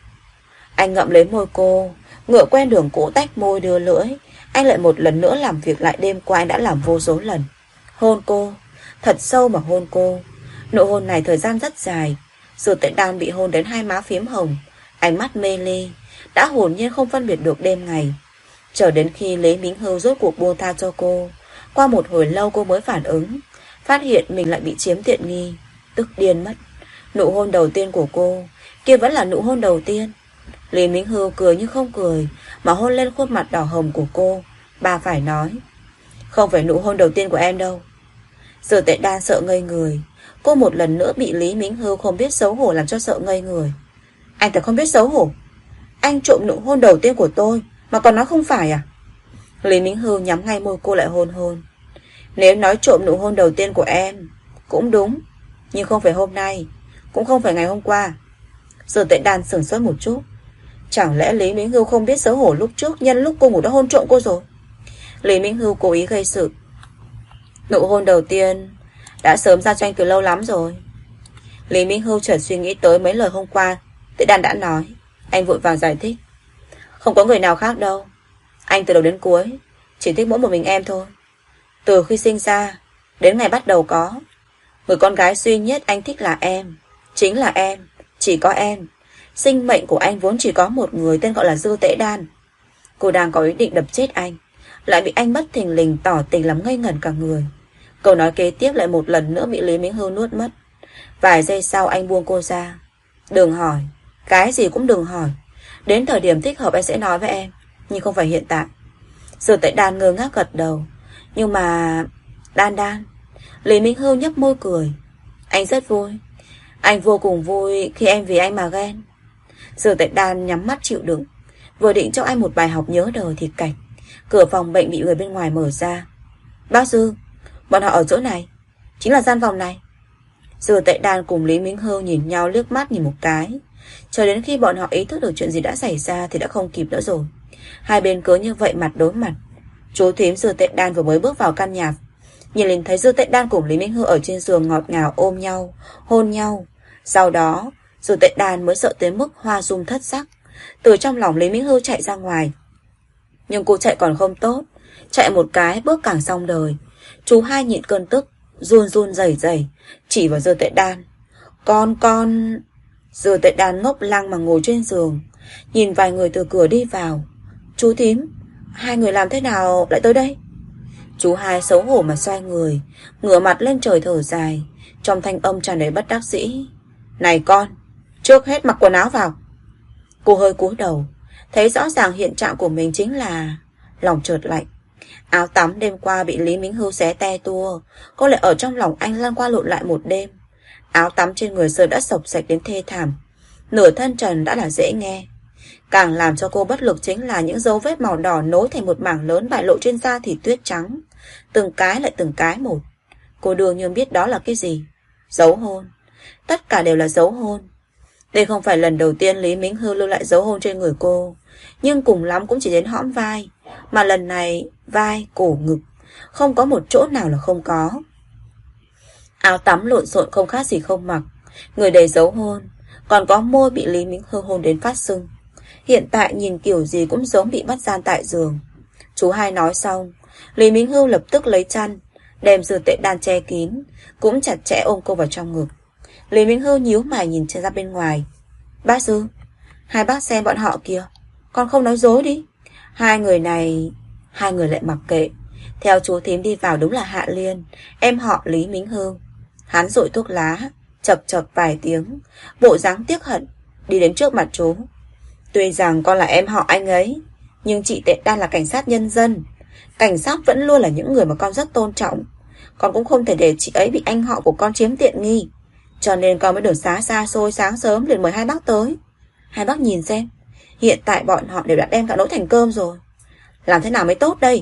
Anh ngậm lấy môi cô, ngựa quen đường cũ tách môi đưa lưỡi. Anh lại một lần nữa làm việc lại đêm qua anh đã làm vô số lần. Hôn cô, thật sâu mà hôn cô. Nụ hôn này thời gian rất dài. Dư Tuệ Đan bị hôn đến hai má phím hồng, ánh mắt mê ly, đã hồn nhiên không phân biệt được đêm ngày. Chờ đến khi Lý Mính Hưu rốt cuộc buông tha cho cô, qua một hồi lâu cô mới phản ứng, phát hiện mình lại bị chiếm tiện nghi, tức điên mất. Nụ hôn đầu tiên của cô, kia vẫn là nụ hôn đầu tiên. Lý Mính Hưu cười như không cười mà hôn lên khuôn mặt đỏ hồng của cô. Bà phải nói, không phải nụ hôn đầu tiên của em đâu. Dư Tuệ Đan sợ ngây người. Cô một lần nữa bị Lý Mính Hưu không biết xấu hổ làm cho sợ ngây người. Anh thật không biết xấu hổ. Anh trộm nụ hôn đầu tiên của tôi mà còn nói không phải à? Lý Mính Hưu nhắm ngay môi cô lại hôn. Nếu nói trộm nụ hôn đầu tiên của em cũng đúng, nhưng không phải hôm nay, cũng không phải ngày hôm qua. Dư Tuệ Đan sửng sốt một chút. Chẳng lẽ Lý Mính Hưu không biết xấu hổ lúc trước, nhân lúc cô ngủ đã hôn trộm cô rồi? Lý Mính Hưu cố ý gây sự. Nụ hôn đầu tiên đã sớm ra cho anh từ lâu lắm rồi. Lý Mính Hưu chợt suy nghĩ tới mấy lời hôm qua Tuệ Đan đã nói. Anh vội vàng giải thích, không có người nào khác đâu. Anh từ đầu đến cuối chỉ thích mỗi một mình em thôi. Từ khi sinh ra đến ngày bắt đầu có, người con gái duy nhất anh thích là em. Chính là em, chỉ có em. Sinh mệnh của anh vốn chỉ có một người, tên gọi là Dư Tuệ Đan. Cô đang có ý định đập chết anh, lại bị anh bất thình lình tỏ tình làm ngây ngẩn cả người. Câu nói kế tiếp lại một lần nữa bị Lý Mính Hưu nuốt mất. Vài giây sau anh buông cô ra. Đừng hỏi, cái gì cũng đừng hỏi. Đến thời điểm thích hợp anh sẽ nói với em, nhưng không phải hiện tại. Dư Tuệ Đan ngơ ngác gật đầu. Nhưng mà... Đan. Lý Mính Hưu nhấp môi cười. Anh rất vui. Anh vô cùng vui khi em vì anh mà ghen. Dư Tuệ Đan nhắm mắt chịu đựng. Vừa định cho anh một bài học nhớ đời thì cạch. Cửa phòng bệnh bị người bên ngoài mở ra. Bác Dư, bọn họ ở chỗ này, chính là gian phòng này. Dư Tuệ Đan cùng Lý Mính Hưu nhìn nhau liếc mắt nhìn một cái. Cho đến khi bọn họ ý thức được chuyện gì đã xảy ra thì đã không kịp nữa rồi. Hai bên cứ như vậy mặt đối mặt. Chú thím Dư Tuệ Đan vừa mới bước vào căn nhà Nhìn liền thấy Dư Tệ Đan cùng Lý Minh Hư ở trên giường ngọt ngào ôm nhau, hôn nhau. Sau đó Dư Tệ Đan mới sợ tới mức hoa dung thất sắc. Từ trong lòng Lý Minh Hư chạy ra ngoài. Nhưng cô chạy còn không tốt, chạy một cái bước càng xong đời. Chú hai nhịn cơn tức, run run rẩy rẩy chỉ vào Dư Tệ Đan. Con... Dư Tệ Đan ngốc lăng mà ngồi trên giường, nhìn vài người từ cửa đi vào. Chú thím, hai người làm thế nào lại tới đây? Chú hai xấu hổ mà xoay người, ngửa mặt lên trời thở dài, trong thanh âm tràn đầy bất đắc dĩ. Này con, trước hết mặc quần áo vào. Cô hơi cúi đầu, thấy rõ ràng hiện trạng của mình chính là lòng chợt lạnh. Áo tắm đêm qua bị Lý Minh Hưu xé te tua, cô lại ở trong lòng anh lăn qua lộn lại một đêm. Áo tắm trên người giờ đã sộc sạch đến thê thảm, nửa thân trần đã là dễ nghe. Càng làm cho cô bất lực chính là những dấu vết màu đỏ nối thành một mảng lớn bại lộ trên da thịt tuyết trắng, từng cái lại từng cái một. Cô đương nhiên biết đó là cái gì. Dấu hôn. Tất cả đều là dấu hôn. Đây không phải lần đầu tiên Lý Minh Hưu lưu lại dấu hôn trên người cô, nhưng cùng lắm cũng chỉ đến hõm vai, mà lần này vai, cổ, ngực, không có một chỗ nào là không có. Áo tắm lộn xộn không khác gì không mặc, người đầy dấu hôn, còn có môi bị Lý Minh Hưu hôn đến phát sưng. Hiện tại nhìn kiểu gì cũng giống bị bắt gian tại giường. Chú hai nói xong, Lý Minh Hưu lập tức lấy chăn, đem Dư Tệ Đan che kín, cũng chặt chẽ ôm cô vào trong ngực. Lý Minh Hưu nhíu mày nhìn ra bên ngoài. Bác Dư, hai bác xem bọn họ kìa, con không nói dối đi. Hai người này... Hai người lại mặc kệ. Theo chú thím đi vào đúng là Hạ Liên, em họ Lý Minh Hưu. Hắn rụi thuốc lá, chập chập vài tiếng, bộ dáng tiếc hận, đi đến trước mặt chú. Tuy rằng con là em họ anh ấy, nhưng chị Tệ Đan là cảnh sát nhân dân. Cảnh sát vẫn luôn là những người mà con rất tôn trọng. Con cũng không thể để chị ấy bị anh họ của con chiếm tiện nghi, cho nên con mới được xa xôi sáng sớm liền mời hai bác tới. Hai bác nhìn xem, hiện tại bọn họ đều đã đem cả nỗi thành cơm rồi. Làm thế nào mới tốt đây?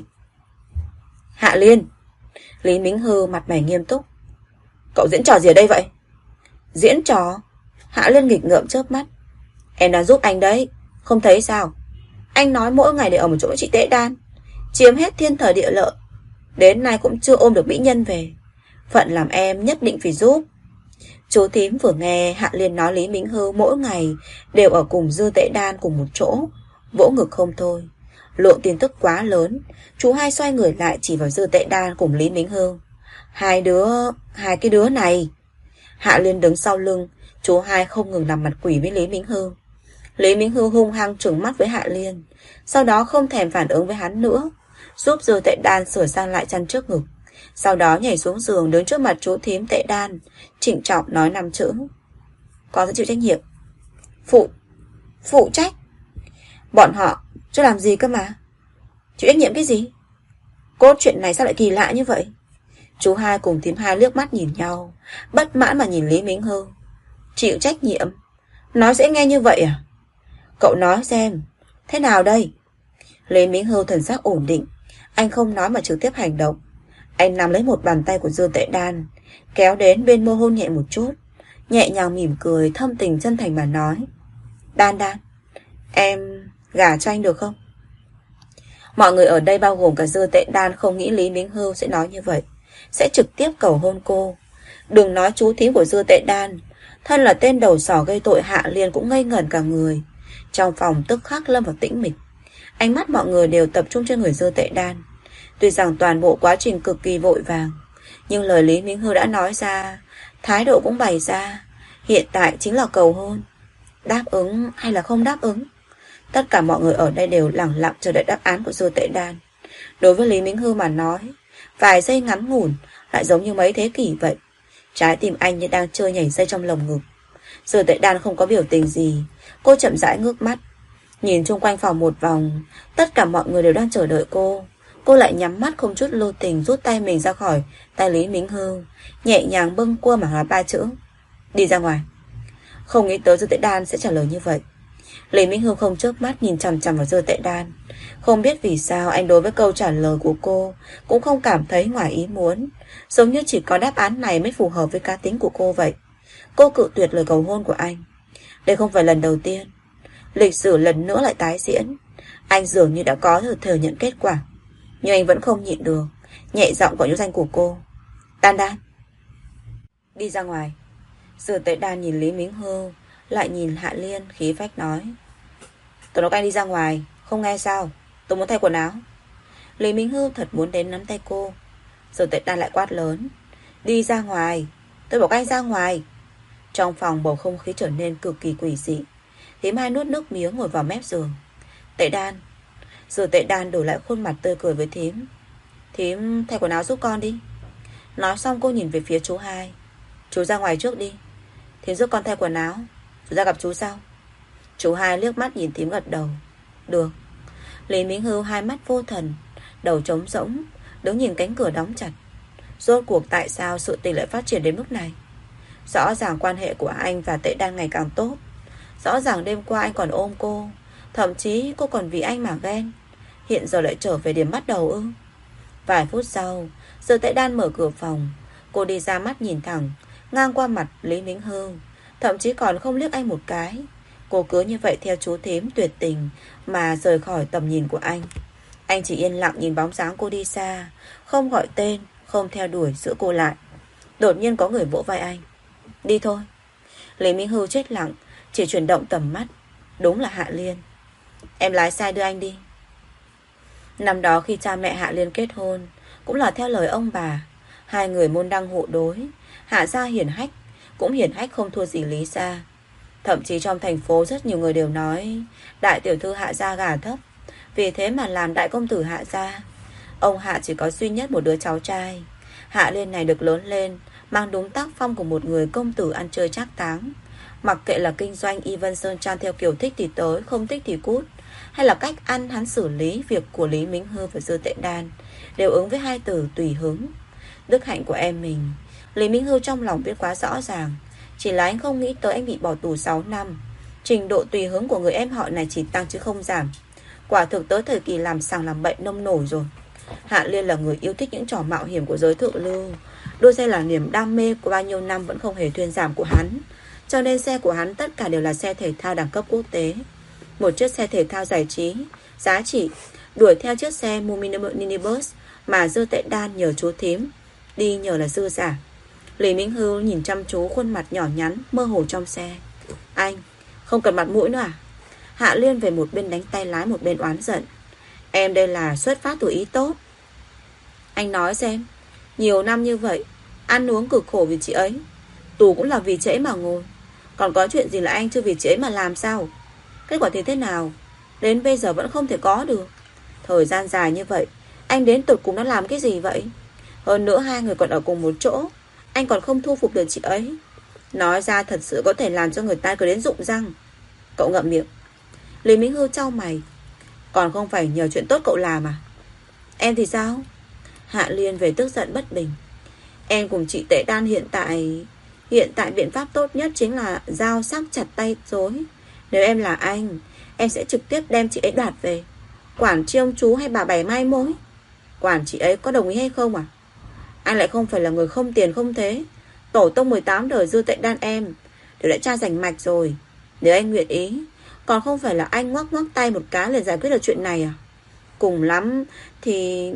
Hạ Liên. Lý Minh Hư mặt mày nghiêm túc. Cậu diễn trò gì ở đây vậy? Diễn trò? Hạ Liên nghịch ngợm chớp mắt. Em đang giúp anh đấy, không thấy sao? Anh nói mỗi ngày đều ở một chỗ với chị Tệ Đan, chiếm hết thiên thời địa lợi, đến nay cũng chưa ôm được mỹ nhân về. Phận làm em nhất định phải giúp. Chú thím vừa nghe Hạ Liên nói Lý Minh Hưu mỗi ngày đều ở cùng Dư Tệ Đan cùng một chỗ, vỗ ngực không thôi. Lượng tin tức quá lớn, chú hai xoay người lại chỉ vào Dư Tệ Đan cùng Lý Minh Hưu. Hai cái đứa này. Hạ Liên đứng sau lưng, chú hai không ngừng làm mặt quỷ với Lý Minh Hưu. Lý Minh Hưu hung hăng trừng mắt với Hạ Liên, sau đó không thèm phản ứng với hắn nữa, giúp Dư Tệ Đan sửa sang lại chăn trước ngực. Sau đó nhảy xuống giường đứng trước mặt chú thím Tệ Đan, trịnh trọng nói 5 chữ. Con sẽ chịu trách nhiệm. Phụ trách? Bọn họ chưa làm gì cơ mà. Chịu trách nhiệm cái gì? Cốt chuyện này sao lại kỳ lạ như vậy? Chú hai cùng thím hai liếc mắt nhìn nhau, bất mãn mà nhìn Lý Minh Hưu. Chịu trách nhiệm? Nói dễ nghe như vậy à? Cậu nói xem, thế nào đây? Lý Minh Hưu thần sắc ổn định, anh không nói mà trực tiếp hành động. Anh nắm lấy một bàn tay của Dư Tệ Đan, kéo đến bên môi hôn nhẹ một chút, nhẹ nhàng mỉm cười, thâm tình chân thành mà nói. Đan, em gả cho anh được không? Mọi người ở đây bao gồm cả Dư Tệ Đan không nghĩ Lý Minh Hưu sẽ nói như vậy, sẽ trực tiếp cầu hôn cô. Đừng nói chú thím của Dư Tệ Đan, thân là tên đầu sỏ gây tội Hạ Liên cũng ngây ngẩn cả người. Trong phòng tức khắc lâm vào tĩnh mịch. Ánh mắt mọi người đều tập trung trên người Dư Tệ Đan. Tuy rằng toàn bộ quá trình cực kỳ vội vàng, nhưng lời Lý Minh Hưu đã nói ra, thái độ cũng bày ra, hiện tại chính là cầu hôn. Đáp ứng hay là không đáp ứng? Tất cả mọi người ở đây đều lặng lặng chờ đợi đáp án của Dư Tệ Đan. Đối với Lý Minh Hưu mà nói, vài giây ngắn ngủn lại giống như mấy thế kỷ vậy. Trái tim anh như đang chơi nhảy dây trong lồng ngực. Dư Tệ Đan không có biểu tình gì. Cô chậm rãi ngước mắt, nhìn chung quanh phòng một vòng. Tất cả mọi người đều đang chờ đợi cô. Cô lại nhắm mắt không chút lưu tình rút tay mình ra khỏi tay Lý Minh Hưu, nhẹ nhàng bâng quơ mà nói 3 chữ. Đi ra ngoài. Không nghĩ tới Dư Tệ Đan sẽ trả lời như vậy. Lý Minh Hưu không chớp mắt nhìn chằm chằm vào Dư Tệ Đan. Không biết vì sao anh đối với câu trả lời của cô cũng không cảm thấy ngoài ý muốn, giống như chỉ có đáp án này mới phù hợp với cá tính của cô vậy. Cô cự tuyệt lời cầu hôn của anh. Đây không phải lần đầu tiên. Lịch sử lần nữa lại tái diễn. Anh dường như đã có thừa nhận kết quả, nhưng anh vẫn không nhịn được. nhẹ giọng gọi nhũ danh của cô. Đan Đan. Đi ra ngoài. Dư Tuệ Đan nhìn Lý Mính Hưu, lại nhìn Hạ Liên, khí phách nói. Tôi nói anh đi ra ngoài, không nghe sao? Tôi muốn thay quần áo. Lý Mính Hưu thật muốn đến nắm tay cô. Dư Tuệ Đan lại quát lớn. Đi ra ngoài. Tôi bảo anh ra ngoài. Trong phòng bầu không khí trở nên cực kỳ quỷ dị. Thím Hai nuốt nước miếng ngồi vào mép giường. Tuệ Đan. Dư Tuệ Đan đổi lại khuôn mặt tươi cười với thím. Thím thay quần áo giúp con đi. Nói xong cô nhìn về phía chú Hai. Chú ra ngoài trước đi. Thím giúp con thay quần áo, chú ra gặp chú sau. Chú Hai liếc mắt nhìn thím gật đầu. Được. Lý Mính Hưu hai mắt vô thần, đầu trống rỗng, đứng nhìn cánh cửa đóng chặt. Rốt cuộc tại sao sự tình lại phát triển đến mức này? Rõ ràng quan hệ của anh và Tuệ Đan ngày càng tốt. Rõ ràng đêm qua anh còn ôm cô, thậm chí cô còn vì anh mà ghen. Hiện giờ lại trở về điểm bắt đầu ư? Vài phút sau, Dư Tuệ Đan mở cửa phòng. Cô đi ra mắt nhìn thẳng ngang qua mặt Lý Mính Hưu, thậm chí còn không liếc anh một cái. Cô cứ như vậy theo chú thím tuyệt tình mà rời khỏi tầm nhìn của anh. Anh chỉ yên lặng nhìn bóng dáng cô đi xa, không gọi tên, không theo đuổi giữ cô lại. Đột nhiên có người vỗ vai anh. Đi thôi. Lý Minh Hưu chết lặng, chỉ chuyển động tầm mắt. Đúng là Hạ Liên. Em lái xe đưa anh đi. Năm đó khi cha mẹ Hạ Liên kết hôn, cũng là theo lời ông bà. Hai người môn đăng hộ đối. Hạ gia hiển hách, cũng hiển hách không thua gì Lý gia. Thậm chí trong thành phố rất nhiều người đều nói đại tiểu thư Hạ gia gà thấp, vì thế mà làm đại công tử Hạ gia. Ông Hạ chỉ có duy nhất một đứa cháu trai. Hạ Liên này được lớn lên, mang đúng tác phong của một người công tử ăn chơi trác táng. Mặc kệ là kinh doanh y Vân Sơn Trang theo kiểu thích thì tới, không thích thì cút, hay là cách ăn hắn xử lý việc của Lý Mính Hưu và Dư Tuệ Đan, đều ứng với hai từ tùy hứng. Đức hạnh của em mình, Lý Minh Hưu trong lòng biết quá rõ ràng. Chỉ là anh không nghĩ tới anh bị bỏ tù 6 năm. Trình độ tùy hứng của người em họ này chỉ tăng chứ không giảm. Quả thực tới thời kỳ làm sằng làm bậy nông nổi rồi. Hạ Liên là người yêu thích những trò mạo hiểm của giới thượng lưu. Đua xe là niềm đam mê của bao nhiêu năm vẫn không hề thuyên giảm của hắn. Cho nên xe của hắn tất cả đều là xe thể thao đẳng cấp quốc tế. Một chiếc xe thể thao giải trí, giá trị, đuổi theo chiếc xe minibus mà Dư Tuệ Đan nhờ chú thím đi nhờ là dư giả. Lý Minh Hưu nhìn chăm chú khuôn mặt nhỏ nhắn mơ hồ trong xe. Anh, không cần mặt mũi nữa à? Hạ Liên về một bên đánh tay lái, một bên oán giận. Em đây là xuất phát từ ý tốt. Anh nói xem, nhiều năm như vậy, ăn uống cực khổ vì chị ấy, tù cũng là vì chị ấy mà ngồi. Còn có chuyện gì là anh chưa vì chị ấy mà làm sao? Kết quả thì thế nào? Đến bây giờ vẫn không thể có được. Thời gian dài như vậy, anh đến tụt cùng nó làm cái gì vậy? Hơn nữa hai người còn ở cùng một chỗ, anh còn không thu phục được chị ấy. Nói ra thật sự có thể làm cho người ta cứ đến rụng răng. Cậu ngậm miệng. Lý Minh Hưu chau mày. Còn không phải nhờ chuyện tốt cậu làm à? Em thì sao? Hạ Liên về tức giận bất bình. Em cùng chị Tuệ Đan hiện tại biện pháp tốt nhất chính là dao sắc chặt tay dối. Nếu em là anh, em sẽ trực tiếp đem chị ấy đoạt về. Quản chi ông chú hay bà bảy mai mối. Quản chị ấy có đồng ý hay không à? Anh lại không phải là người không tiền không thế. Tổ tông 18 đời Dư Tuệ Đan em đều đã tra rành mạch rồi. Nếu anh nguyện ý, còn không phải là anh ngoắc ngoắc tay một cái là giải quyết được chuyện này à? Cùng lắm thì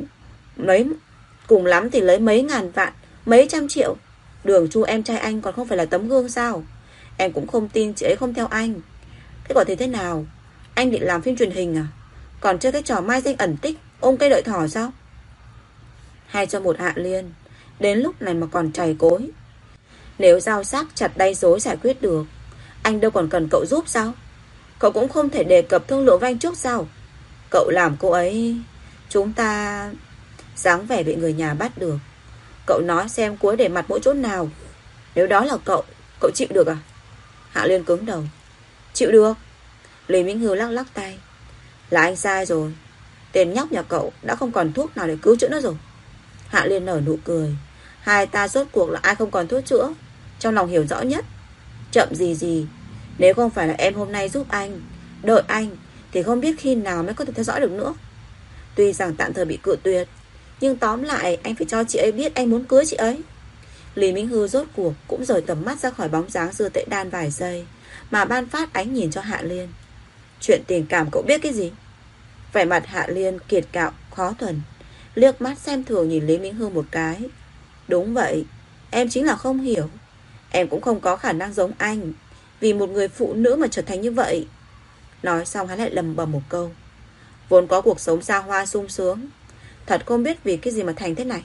lấy mấy ngàn vạn, mấy trăm triệu. Đường Chu em trai anh còn không phải là tấm gương sao? Em cũng không tin chị ấy không theo anh. Kết quả thì thế nào? Anh định làm phim truyền hình à? Còn chơi cái trò mai danh ẩn tích, ôm cây đợi thỏ sao? Hai cho một Hạ Liên, đến lúc này mà còn chày cối. Nếu dao sắc chặt tay dối giải quyết được, anh đâu còn cần cậu giúp sao? Cậu cũng không thể đề cập thương lượng với anh trước sao? Cậu làm cô ấy, chúng ta dáng vẻ bị người nhà bắt được. Cậu nói xem cuối để mặt mỗi chỗ nào. Nếu đó là cậu chịu được à? Hạ Liên cứng đầu. Chịu được. Lý Minh Hưu lắc lắc tay. Là anh sai rồi. Tên nhóc nhà cậu đã không còn thuốc nào để cứu chữa nữa rồi. Hạ Liên nở nụ cười. Hai ta rốt cuộc là ai không còn thuốc chữa, trong lòng hiểu rõ nhất. Chậm gì, nếu không phải là em hôm nay giúp anh, đợi anh, thì không biết khi nào mới có thể theo dõi được nữa. Tuy rằng tạm thời bị cự tuyệt, nhưng tóm lại anh phải cho chị ấy biết anh muốn cưới chị ấy. Lý Minh Hưu rốt cuộc cũng rời tầm mắt ra khỏi bóng dáng Dư Tuệ Đan vài giây, mà ban phát ánh nhìn cho Hạ Liên. Chuyện tình cảm cậu biết cái gì? Vẻ mặt Hạ Liên kiệt cạo khó thuần. liếc mắt xem thường nhìn Lý Minh Hương một cái. Đúng vậy, em chính là không hiểu. Em cũng không có khả năng giống anh, vì một người phụ nữ mà trở thành như vậy. Nói xong hắn lại lầm bầm một câu. Vốn có cuộc sống xa hoa sung sướng, thật không biết vì cái gì mà thành thế này.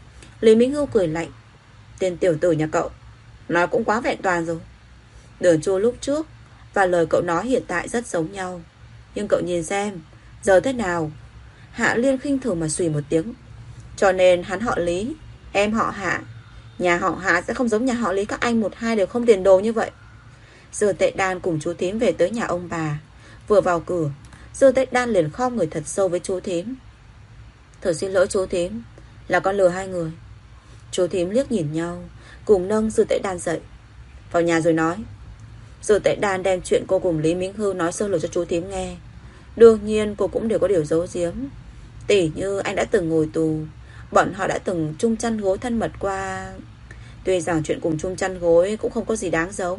Lý Minh Hưu cười lạnh. Tên tiểu tử nhà cậu nói cũng quá vẹn toàn rồi. Đường Chu lúc trước và lời cậu nói hiện tại rất giống nhau. Nhưng cậu nhìn xem, giờ thế nào? Hạ Liên khinh thường mà xùy một tiếng. Cho nên hắn họ Lý, em họ Hạ. Nhà họ Hạ sẽ không giống nhà họ Lý các anh một hai đều không tiền đồ như vậy. Dư Tệ Đan cùng chú thím về tới nhà ông bà. Vừa vào cửa, Dư Tệ Đan liền khom người thật sâu với chú thím. Thật xin lỗi chú thím, là con lừa hai người. Chú thím liếc nhìn nhau, cùng nâng Dư Tệ Đan dậy. Vào nhà rồi nói. Dư Tệ Đan đem chuyện cô cùng Lý Minh Hưu nói sơ lược cho chú thím nghe. Đương nhiên cô cũng đều có điều giấu giếm. Tỉ như anh đã từng ngồi tù, bọn họ đã từng chung chăn gối thân mật qua. Tuy rằng chuyện cùng chung chăn gối cũng không có gì đáng giấu.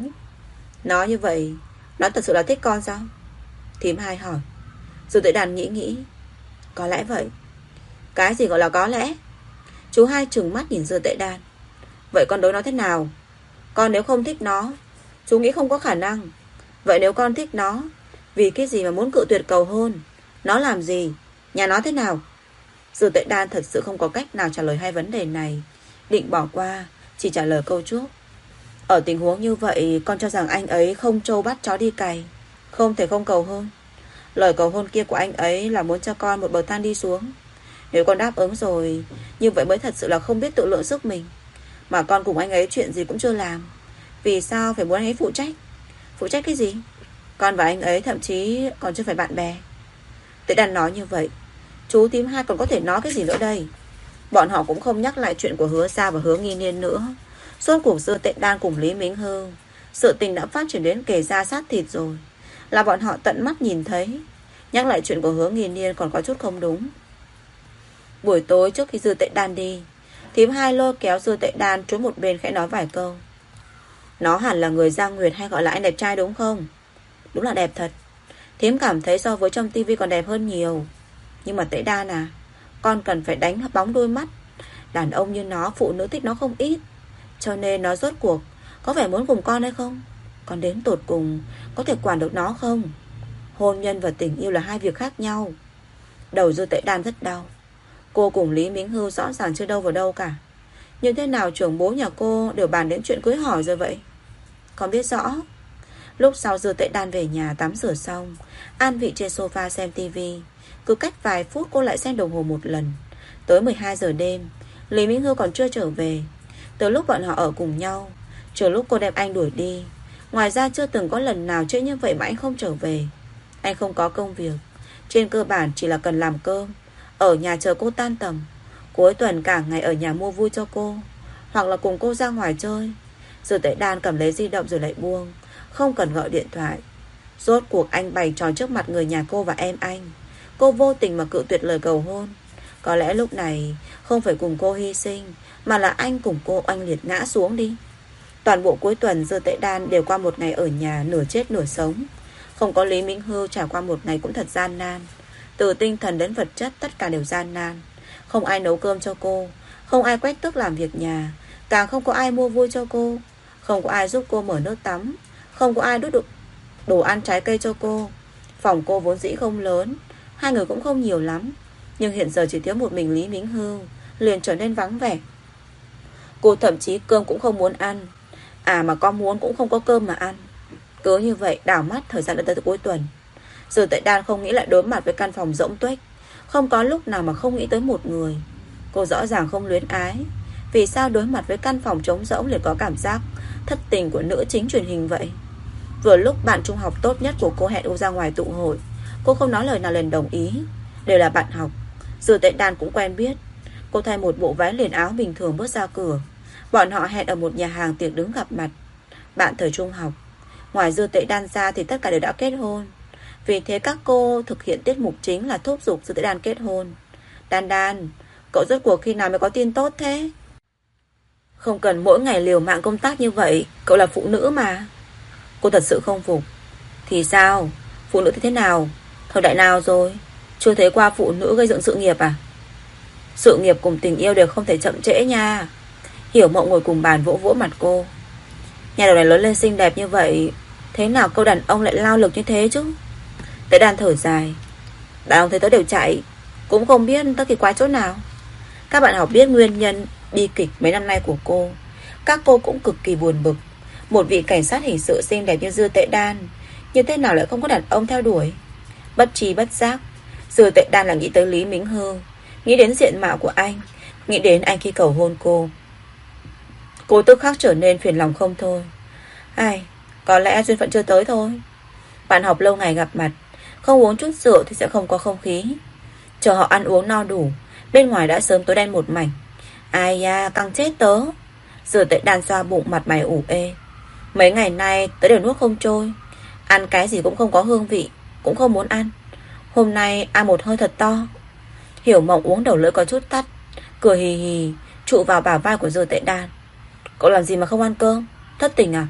Nói như vậy, nó thật sự là thích con sao? Thím hai hỏi. Dư Tệ Đan nghĩ. Có lẽ vậy. Cái gì gọi là có lẽ? Chú hai trừng mắt nhìn Dư Tệ Đan. Vậy con đối nó thế nào? Con nếu không thích nó, chú nghĩ không có khả năng. Vậy nếu con thích nó, vì cái gì mà muốn cự tuyệt cầu hôn? Nó làm gì? Nhà nó thế nào? Dư Tệ Đan thật sự không có cách nào trả lời hai vấn đề này. Định bỏ qua, chỉ trả lời câu trước. Ở tình huống như vậy, con cho rằng anh ấy không trâu bắt chó đi cày, không thể không cầu hôn. Lời cầu hôn kia của anh ấy là muốn cho con một bậc thang đi xuống. Nếu con đáp ứng rồi, như vậy mới thật sự là không biết tự lượng sức mình. Mà con cùng anh ấy chuyện gì cũng chưa làm, vì sao phải muốn anh ấy phụ trách? Phụ trách cái gì? Con và anh ấy thậm chí còn chưa phải bạn bè. Tệ Đan nói như vậy, chú thím hai còn có thể nói cái gì nữa đây? Bọn họ cũng không nhắc lại chuyện của Hứa Sa và Hứa Nghi Niên nữa. Suốt cuộc Dư Tệ Đan cùng Lý Minh Hưu, sự tình đã phát triển đến kề da sát thịt rồi. Là bọn họ tận mắt nhìn thấy. Nhắc lại chuyện của Hứa Nghi Niên còn có chút không đúng. Buổi tối trước khi Dư Tệ Đan đi, thím hai lôi kéo Dư Tệ Đan trốn một bên khẽ nói vài câu. Nó hẳn là người Giang Nguyệt hay gọi là anh đẹp trai đúng không? Đúng là đẹp thật. Thím cảm thấy so với trong tivi còn đẹp hơn nhiều. Nhưng mà Tệ Đan à, con cần phải đánh bóng đôi mắt. Đàn ông như nó, phụ nữ thích nó không ít. Cho nên nó rốt cuộc có phải muốn cùng con hay không? Con đến tột cùng có thể quản được nó không? Hôn nhân và tình yêu là hai việc khác nhau. Đầu Dư Tệ Đan rất đau. Cô cùng Lý Minh Hưu rõ ràng chưa đâu vào đâu cả. Như thế nào trưởng bố nhà cô đều bàn đến chuyện cưới hỏi rồi vậy? Con biết rõ. Lúc sau Dư Tệ Đan về nhà tắm rửa xong, an vị trên sofa xem tivi. Cứ cách vài phút cô lại xem đồng hồ một lần. Tới 12 giờ đêm, Lý Minh Hưu còn chưa trở về. Từ lúc bọn họ ở cùng nhau, trừ lúc cô đem anh đuổi đi, ngoài ra chưa từng có lần nào trễ như vậy mà anh không trở về. Anh không có công việc, trên cơ bản chỉ là cần làm cơm, ở nhà chờ cô tan tầm. Cuối tuần cả ngày ở nhà mua vui cho cô, hoặc là cùng cô ra ngoài chơi. Dư Tệ Đan cầm lấy di động rồi lại buông, không cần gọi điện thoại. Rốt cuộc anh bày trò trước mặt người nhà cô và em anh. Cô vô tình mà cự tuyệt lời cầu hôn. Có lẽ lúc này không phải cùng cô hy sinh, mà là anh cùng cô oanh liệt ngã xuống đi. Toàn bộ cuối tuần Dư Tệ Đan đều qua một ngày ở nhà nửa chết nửa sống. Không có Lý Minh Hưu trải qua một ngày cũng thật gian nan. Từ tinh thần đến vật chất tất cả đều gian nan. Không ai nấu cơm cho cô, không ai quét tước làm việc nhà, càng không có ai mua vui cho cô, không có ai giúp cô mở nước tắm, không có ai đút được đồ ăn trái cây cho cô. Phòng cô vốn dĩ không lớn, hai người cũng không nhiều lắm, nhưng hiện giờ chỉ thiếu một mình Lý Minh Hưu, liền trở nên vắng vẻ. Cô thậm chí cơm cũng không muốn ăn. À mà có muốn cũng không có cơm mà ăn. Cứ như vậy đảo mắt thời gian đã tới cuối tuần. Dư Tệ Đan không nghĩ lại đối mặt với căn phòng rỗng tuếch. Không có lúc nào mà không nghĩ tới một người. Cô rõ ràng không luyến ái, vì sao đối mặt với căn phòng trống rỗng liền có cảm giác thất tình của nữ chính truyền hình vậy? Vừa lúc bạn trung học tốt nhất của cô hẹn cô ra ngoài tụ hội, cô không nói lời nào liền đồng ý. Đều là bạn học, Dư Tệ Đan cũng quen biết. Cô thay một bộ váy liền áo bình thường bước ra cửa. Bọn họ hẹn ở một nhà hàng tiệc đứng gặp mặt. Bạn thời trung học. Ngoài Dư Tệ Đan ra thì tất cả đều đã kết hôn. Vì thế các cô thực hiện tiết mục chính là thúc giục Dư Tệ Đan kết hôn. Đan Đan, cậu rốt cuộc khi nào mới có tin tốt thế? Không cần mỗi ngày liều mạng công tác như vậy, cậu là phụ nữ mà. Cô thật sự không phục. Thì sao? Phụ nữ thì thế nào? Thời đại nào rồi? Chưa thấy qua phụ nữ gây dựng sự nghiệp à? Sự nghiệp cùng tình yêu đều không thể chậm trễ nha. Hiểu Mộng ngồi cùng bàn vỗ vỗ mặt cô. Nhà đầu này lớn lên xinh đẹp như vậy, thế nào câu đàn ông lại lao lực như thế chứ? Tớ đàn thở dài. Đàn ông thấy tớ đều chạy, cũng không biết tớ kỳ quái chỗ nào. Các bạn học biết nguyên nhân bi kịch mấy năm nay của cô. Các cô cũng cực kỳ buồn bực. Một vị cảnh sát hình sự xinh đẹp như Dư Tệ Đan, như thế nào lại không có đàn ông theo đuổi? Bất tri bất giác, Dư Tệ Đan là nghĩ tới Lý Mính Hư, nghĩ đến diện mạo của anh, nghĩ đến anh khi cầu hôn cô. Cô tức khắc trở nên phiền lòng không thôi. Ai, có lẽ duyên phận chưa tới thôi. Bạn học lâu ngày gặp mặt, không uống chút rượu thì sẽ không có không khí. Chờ họ ăn uống no đủ, bên ngoài đã sớm tối đen một mảnh. Ai da, căng chết tớ. Dư Tệ Đan xoa bụng, mặt mày ủ ê. Mấy ngày nay tớ đều nuốt không trôi, ăn cái gì cũng không có hương vị, cũng không muốn ăn. Hôm nay ăn một hơi thật to. Hiểu Mộng uống đầu lưỡi có chút tắt, cười hì hì trụ vào bả vai của Dư Tệ Đan. Cậu làm gì mà không ăn cơm? Thất tình à?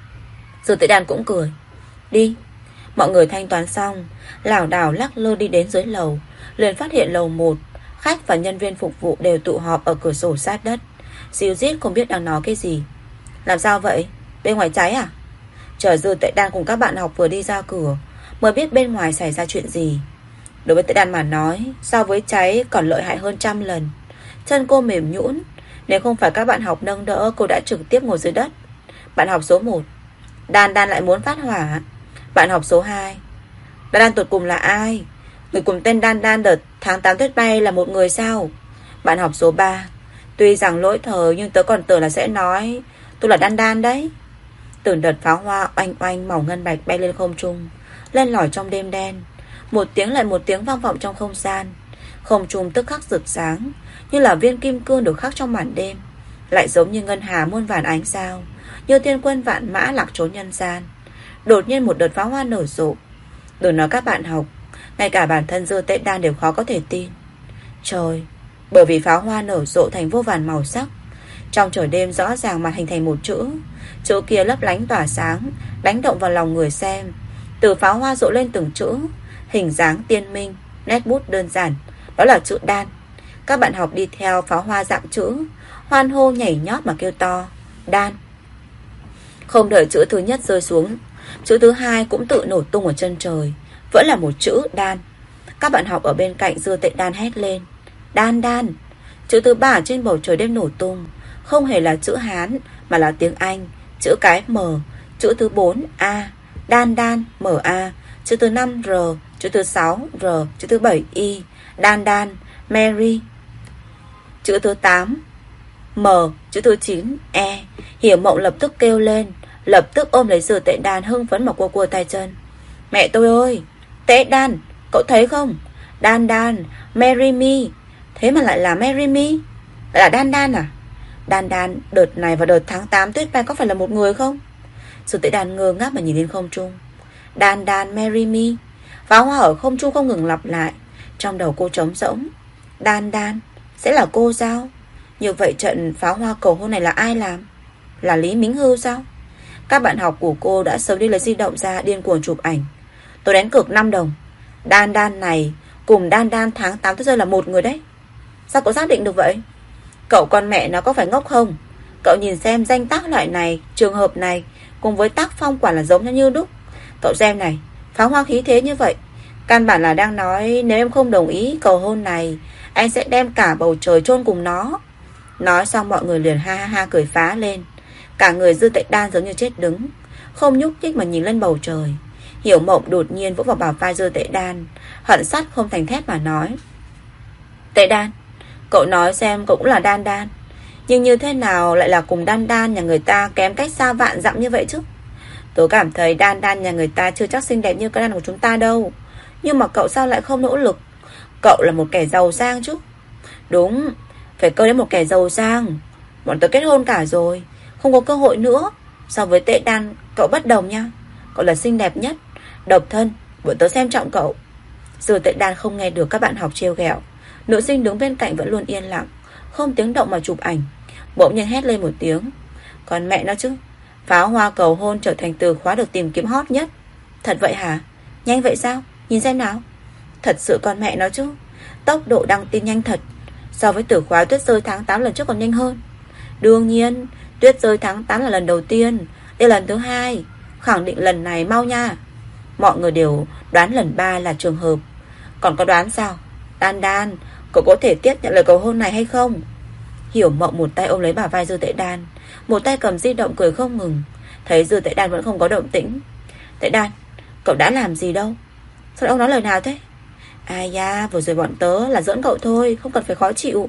Dư Tệ Đan cũng cười. Đi. Mọi người thanh toán xong, lảo đảo lắc lơ đi đến dưới lầu. Liền phát hiện lầu 1, khách và nhân viên phục vụ đều tụ họp ở cửa sổ sát đất. Díu dít không biết đang nói cái gì. Làm sao vậy? Bên ngoài cháy à? Chờ Dư Tệ Đan cùng các bạn học vừa đi ra cửa mới biết bên ngoài xảy ra chuyện gì. Đối với Tệ Đan mà nói, so với cháy còn lợi hại hơn trăm lần. Chân cô mềm nhũn, nếu không phải các bạn học nâng đỡ, cô đã trực tiếp ngồi dưới đất. Bạn học số 1, Đan Đan lại muốn phát hỏa. Bạn học số 2, Đan Đan tụt cùng là ai? Người cùng tên Đan Đan đợt tháng 8 tuyết bay là một người sao? Bạn học số 3, tuy rằng lỗi thời nhưng tớ còn tưởng là sẽ nói tôi là Đan Đan đấy. Từng đợt pháo hoa oanh oanh màu ngân bạch bay lên không trung, lên lỏi trong đêm đen. Một tiếng lại một tiếng vang vọng trong không gian. Không trung tức khắc rực sáng, như là viên kim cương được khắc trong màn đêm, lại giống như ngân hà muôn vàn ánh sao, như thiên quân vạn mã lạc trốn nhân gian. Đột nhiên một đợt pháo hoa nở rộ. Đừng nói các bạn học, ngay cả bản thân Dư Tệ Đan đều khó có thể tin. Trời, bởi vì pháo hoa nở rộ thành vô vàn màu sắc. Trong trời đêm rõ ràng mà hình thành một chữ. Chữ kia lấp lánh tỏa sáng, đánh động vào lòng người xem. Từ pháo hoa rộ lên từng chữ, hình dáng tiên minh, nét bút đơn giản, đó là chữ Đan. Các bạn học đi theo pháo hoa dạng chữ, hoan hô nhảy nhót mà kêu to Đan. Không đợi chữ thứ nhất rơi xuống, chữ thứ hai cũng tự nổ tung ở chân trời, vẫn là một chữ Đan. Các bạn học ở bên cạnh Dư Tệ Đan hét lên Đan Đan. Chữ thứ ba trên bầu trời đêm nổ tung, không hề là chữ Hán mà là tiếng Anh, chữ cái M. Chữ thứ 4 A, Đan Đan M-A. Chữ thứ 5 R, chữ thứ 6 R, chữ thứ 7 I, Đan Đan Mary. Chữ thứ 8 M, chữ thứ 9 E. Hiểu Mộng lập tức kêu lên, lập tức ôm lấy Dư Tệ Đan hưng phấn mà cua cua tay chân. Mẹ tôi ơi, Tệ Đan, cậu thấy không? Đan Đan, marry me. Thế mà lại là marry me? Lại là Đan Đan à? Đan Đan đợt này và đợt tháng 8 tuyết bay có phải là một người không? Dư Tệ Đan ngơ ngác mà nhìn lên không trung. Đan Đan marry me. Pháo hoa ở không trung không ngừng lặp lại. Trong đầu cô trống rỗng. Đan Đan sẽ là cô sao? Như vậy trận pháo hoa cầu hôn này là ai làm? Là Lý Mính Hư sao? Các bạn học của cô đã sớm đi lấy di động ra điên cuồng chụp ảnh. Tôi đánh cược 5 đồng, Đan Đan này cùng Đan Đan tháng 8 tới giờ là một người đấy. Sao cậu xác định được vậy? Cậu con mẹ nó có phải ngốc không? Cậu nhìn xem danh tác loại này, trường hợp này cùng với tác phong quả là giống nhau như đúc. Cậu xem này, pháo hoa khí thế như vậy, căn bản là đang nói nếu em không đồng ý cầu hôn này, anh sẽ đem cả bầu trời chôn cùng nó. Nói xong mọi người liền ha ha ha cười phá lên. Cả người Dư Tệ Đan giống như chết đứng, không nhúc nhích mà nhìn lên bầu trời. Hiểu Mộng đột nhiên vỗ vào bả vai Dư Tệ Đan, hận sắt không thành thép mà nói. Tệ Đan, cậu nói xem cậu cũng là Đan Đan, nhưng như thế nào lại là cùng Đan Đan nhà người ta kém cách xa vạn dặm như vậy chứ? Tôi cảm thấy Đan Đan nhà người ta chưa chắc xinh đẹp như cái Đan của chúng ta đâu. Nhưng mà cậu sao lại không nỗ lực? Cậu là một kẻ giàu sang chứ? Đúng, phải câu đến một kẻ giàu sang. Bọn tôi kết hôn cả rồi, không có cơ hội nữa. So với Tệ Đan, cậu bất đồng nha. Cậu là xinh đẹp nhất, độc thân, bọn tớ xem trọng cậu. Dư Tệ Đan không nghe được các bạn học trêu ghẹo. Nữ sinh đứng bên cạnh vẫn luôn yên lặng, không tiếng động mà chụp ảnh. Bỗng nhiên hét lên một tiếng. Còn mẹ nó chứ, pháo hoa cầu hôn trở thành từ khóa được tìm kiếm hot nhất. Thật vậy hả? Nhanh vậy sao? Nhìn xem nào. Thật sự con mẹ nó chứ, tốc độ đăng tin nhanh thật. So với từ khóa tuyết rơi tháng 8 lần trước còn nhanh hơn. Đương nhiên, tuyết rơi tháng 8 là lần đầu tiên, đây là lần thứ hai. Khẳng định lần này mau nha. Mọi người đều đoán lần 3 là trường hợp. Còn có đoán sao? Đan Đan, cậu có thể tiếp nhận lời cầu hôn này hay không? Hiểu Mộng một tay ôm lấy bả vai Dư Tệ Đan, một tay cầm di động cười không ngừng. Thấy Dư Tệ Đan vẫn không có động tĩnh. Tệ Đan, cậu đã làm gì đâu? Sao ông nói lời nào thế? Ai da, vừa rồi bọn tớ là giỡn cậu thôi, không cần phải khó chịu.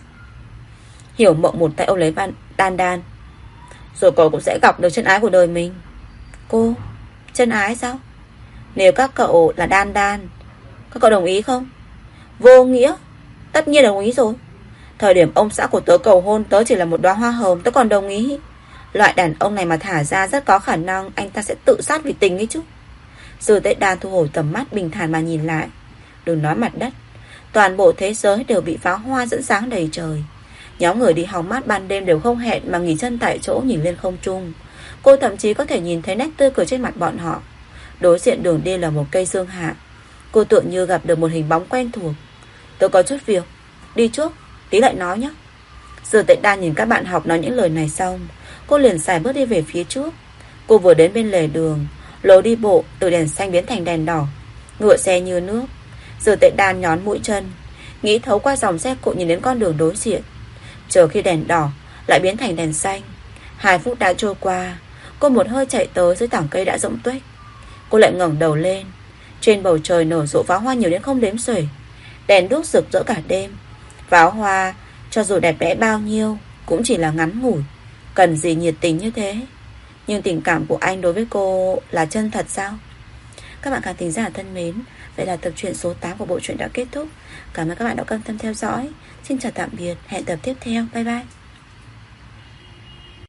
Hiểu Mộng một tay ôm lấy Đan Đan. Rồi cậu cũng sẽ gặp được chân ái của đời mình. Cô, chân ái sao? Nếu các cậu là Đan Đan, các cậu đồng ý không? Vô nghĩa. Tất nhiên đồng ý rồi. Thời điểm ông xã của tớ cầu hôn, tớ chỉ là một đóa hoa hồng, tớ còn đồng ý. Loại đàn ông này mà thả ra rất có khả năng anh ta sẽ tự sát vì tình ấy chứ. Dư Tệ Đan thu hồi tầm mắt bình thản mà nhìn lại. Đừng nói mặt đất, toàn bộ thế giới đều bị pháo hoa dẫn sáng đầy trời. Nhóm người đi hóng mát ban đêm đều không hẹn mà nghỉ chân tại chỗ nhìn lên không trung. Cô thậm chí có thể nhìn thấy nét tươi cười trên mặt bọn họ. Đối diện đường đi là một cây dương hạ. Cô tựa như gặp được một hình bóng quen thuộc. Tôi có chút việc, đi trước, tí lại nói nhé. Dư Tệ Đan nhìn các bạn học nói những lời này xong, cô liền xài bước đi về phía trước. Cô vừa đến bên lề đường, lối đi bộ từ đèn xanh biến thành đèn đỏ, ngựa xe như nước. Dư Tệ Đan nhón mũi chân, nghĩ thấu qua dòng xe cộ nhìn đến con đường đối diện. Chờ khi đèn đỏ lại biến thành đèn xanh. 2 phút đã trôi qua, cô một hơi chạy tới dưới tảng cây đã rỗng tuếch. Cô lại ngẩng đầu lên. Trên bầu trời nở rộ pháo hoa nhiều đến không đếm xuể. Đèn đuốc rực rỡ cả đêm. Pháo hoa cho dù đẹp đẽ bao nhiêu cũng chỉ là ngắn ngủi, cần gì nhiệt tình như thế. Nhưng tình cảm của anh đối với cô là chân thật sao? Các bạn khán thính giả thân mến, vậy là tập truyện số 8 của bộ truyện đã kết thúc. Cảm ơn các bạn đã quan tâm theo dõi. Xin chào tạm biệt, hẹn tập tiếp theo, bye bye.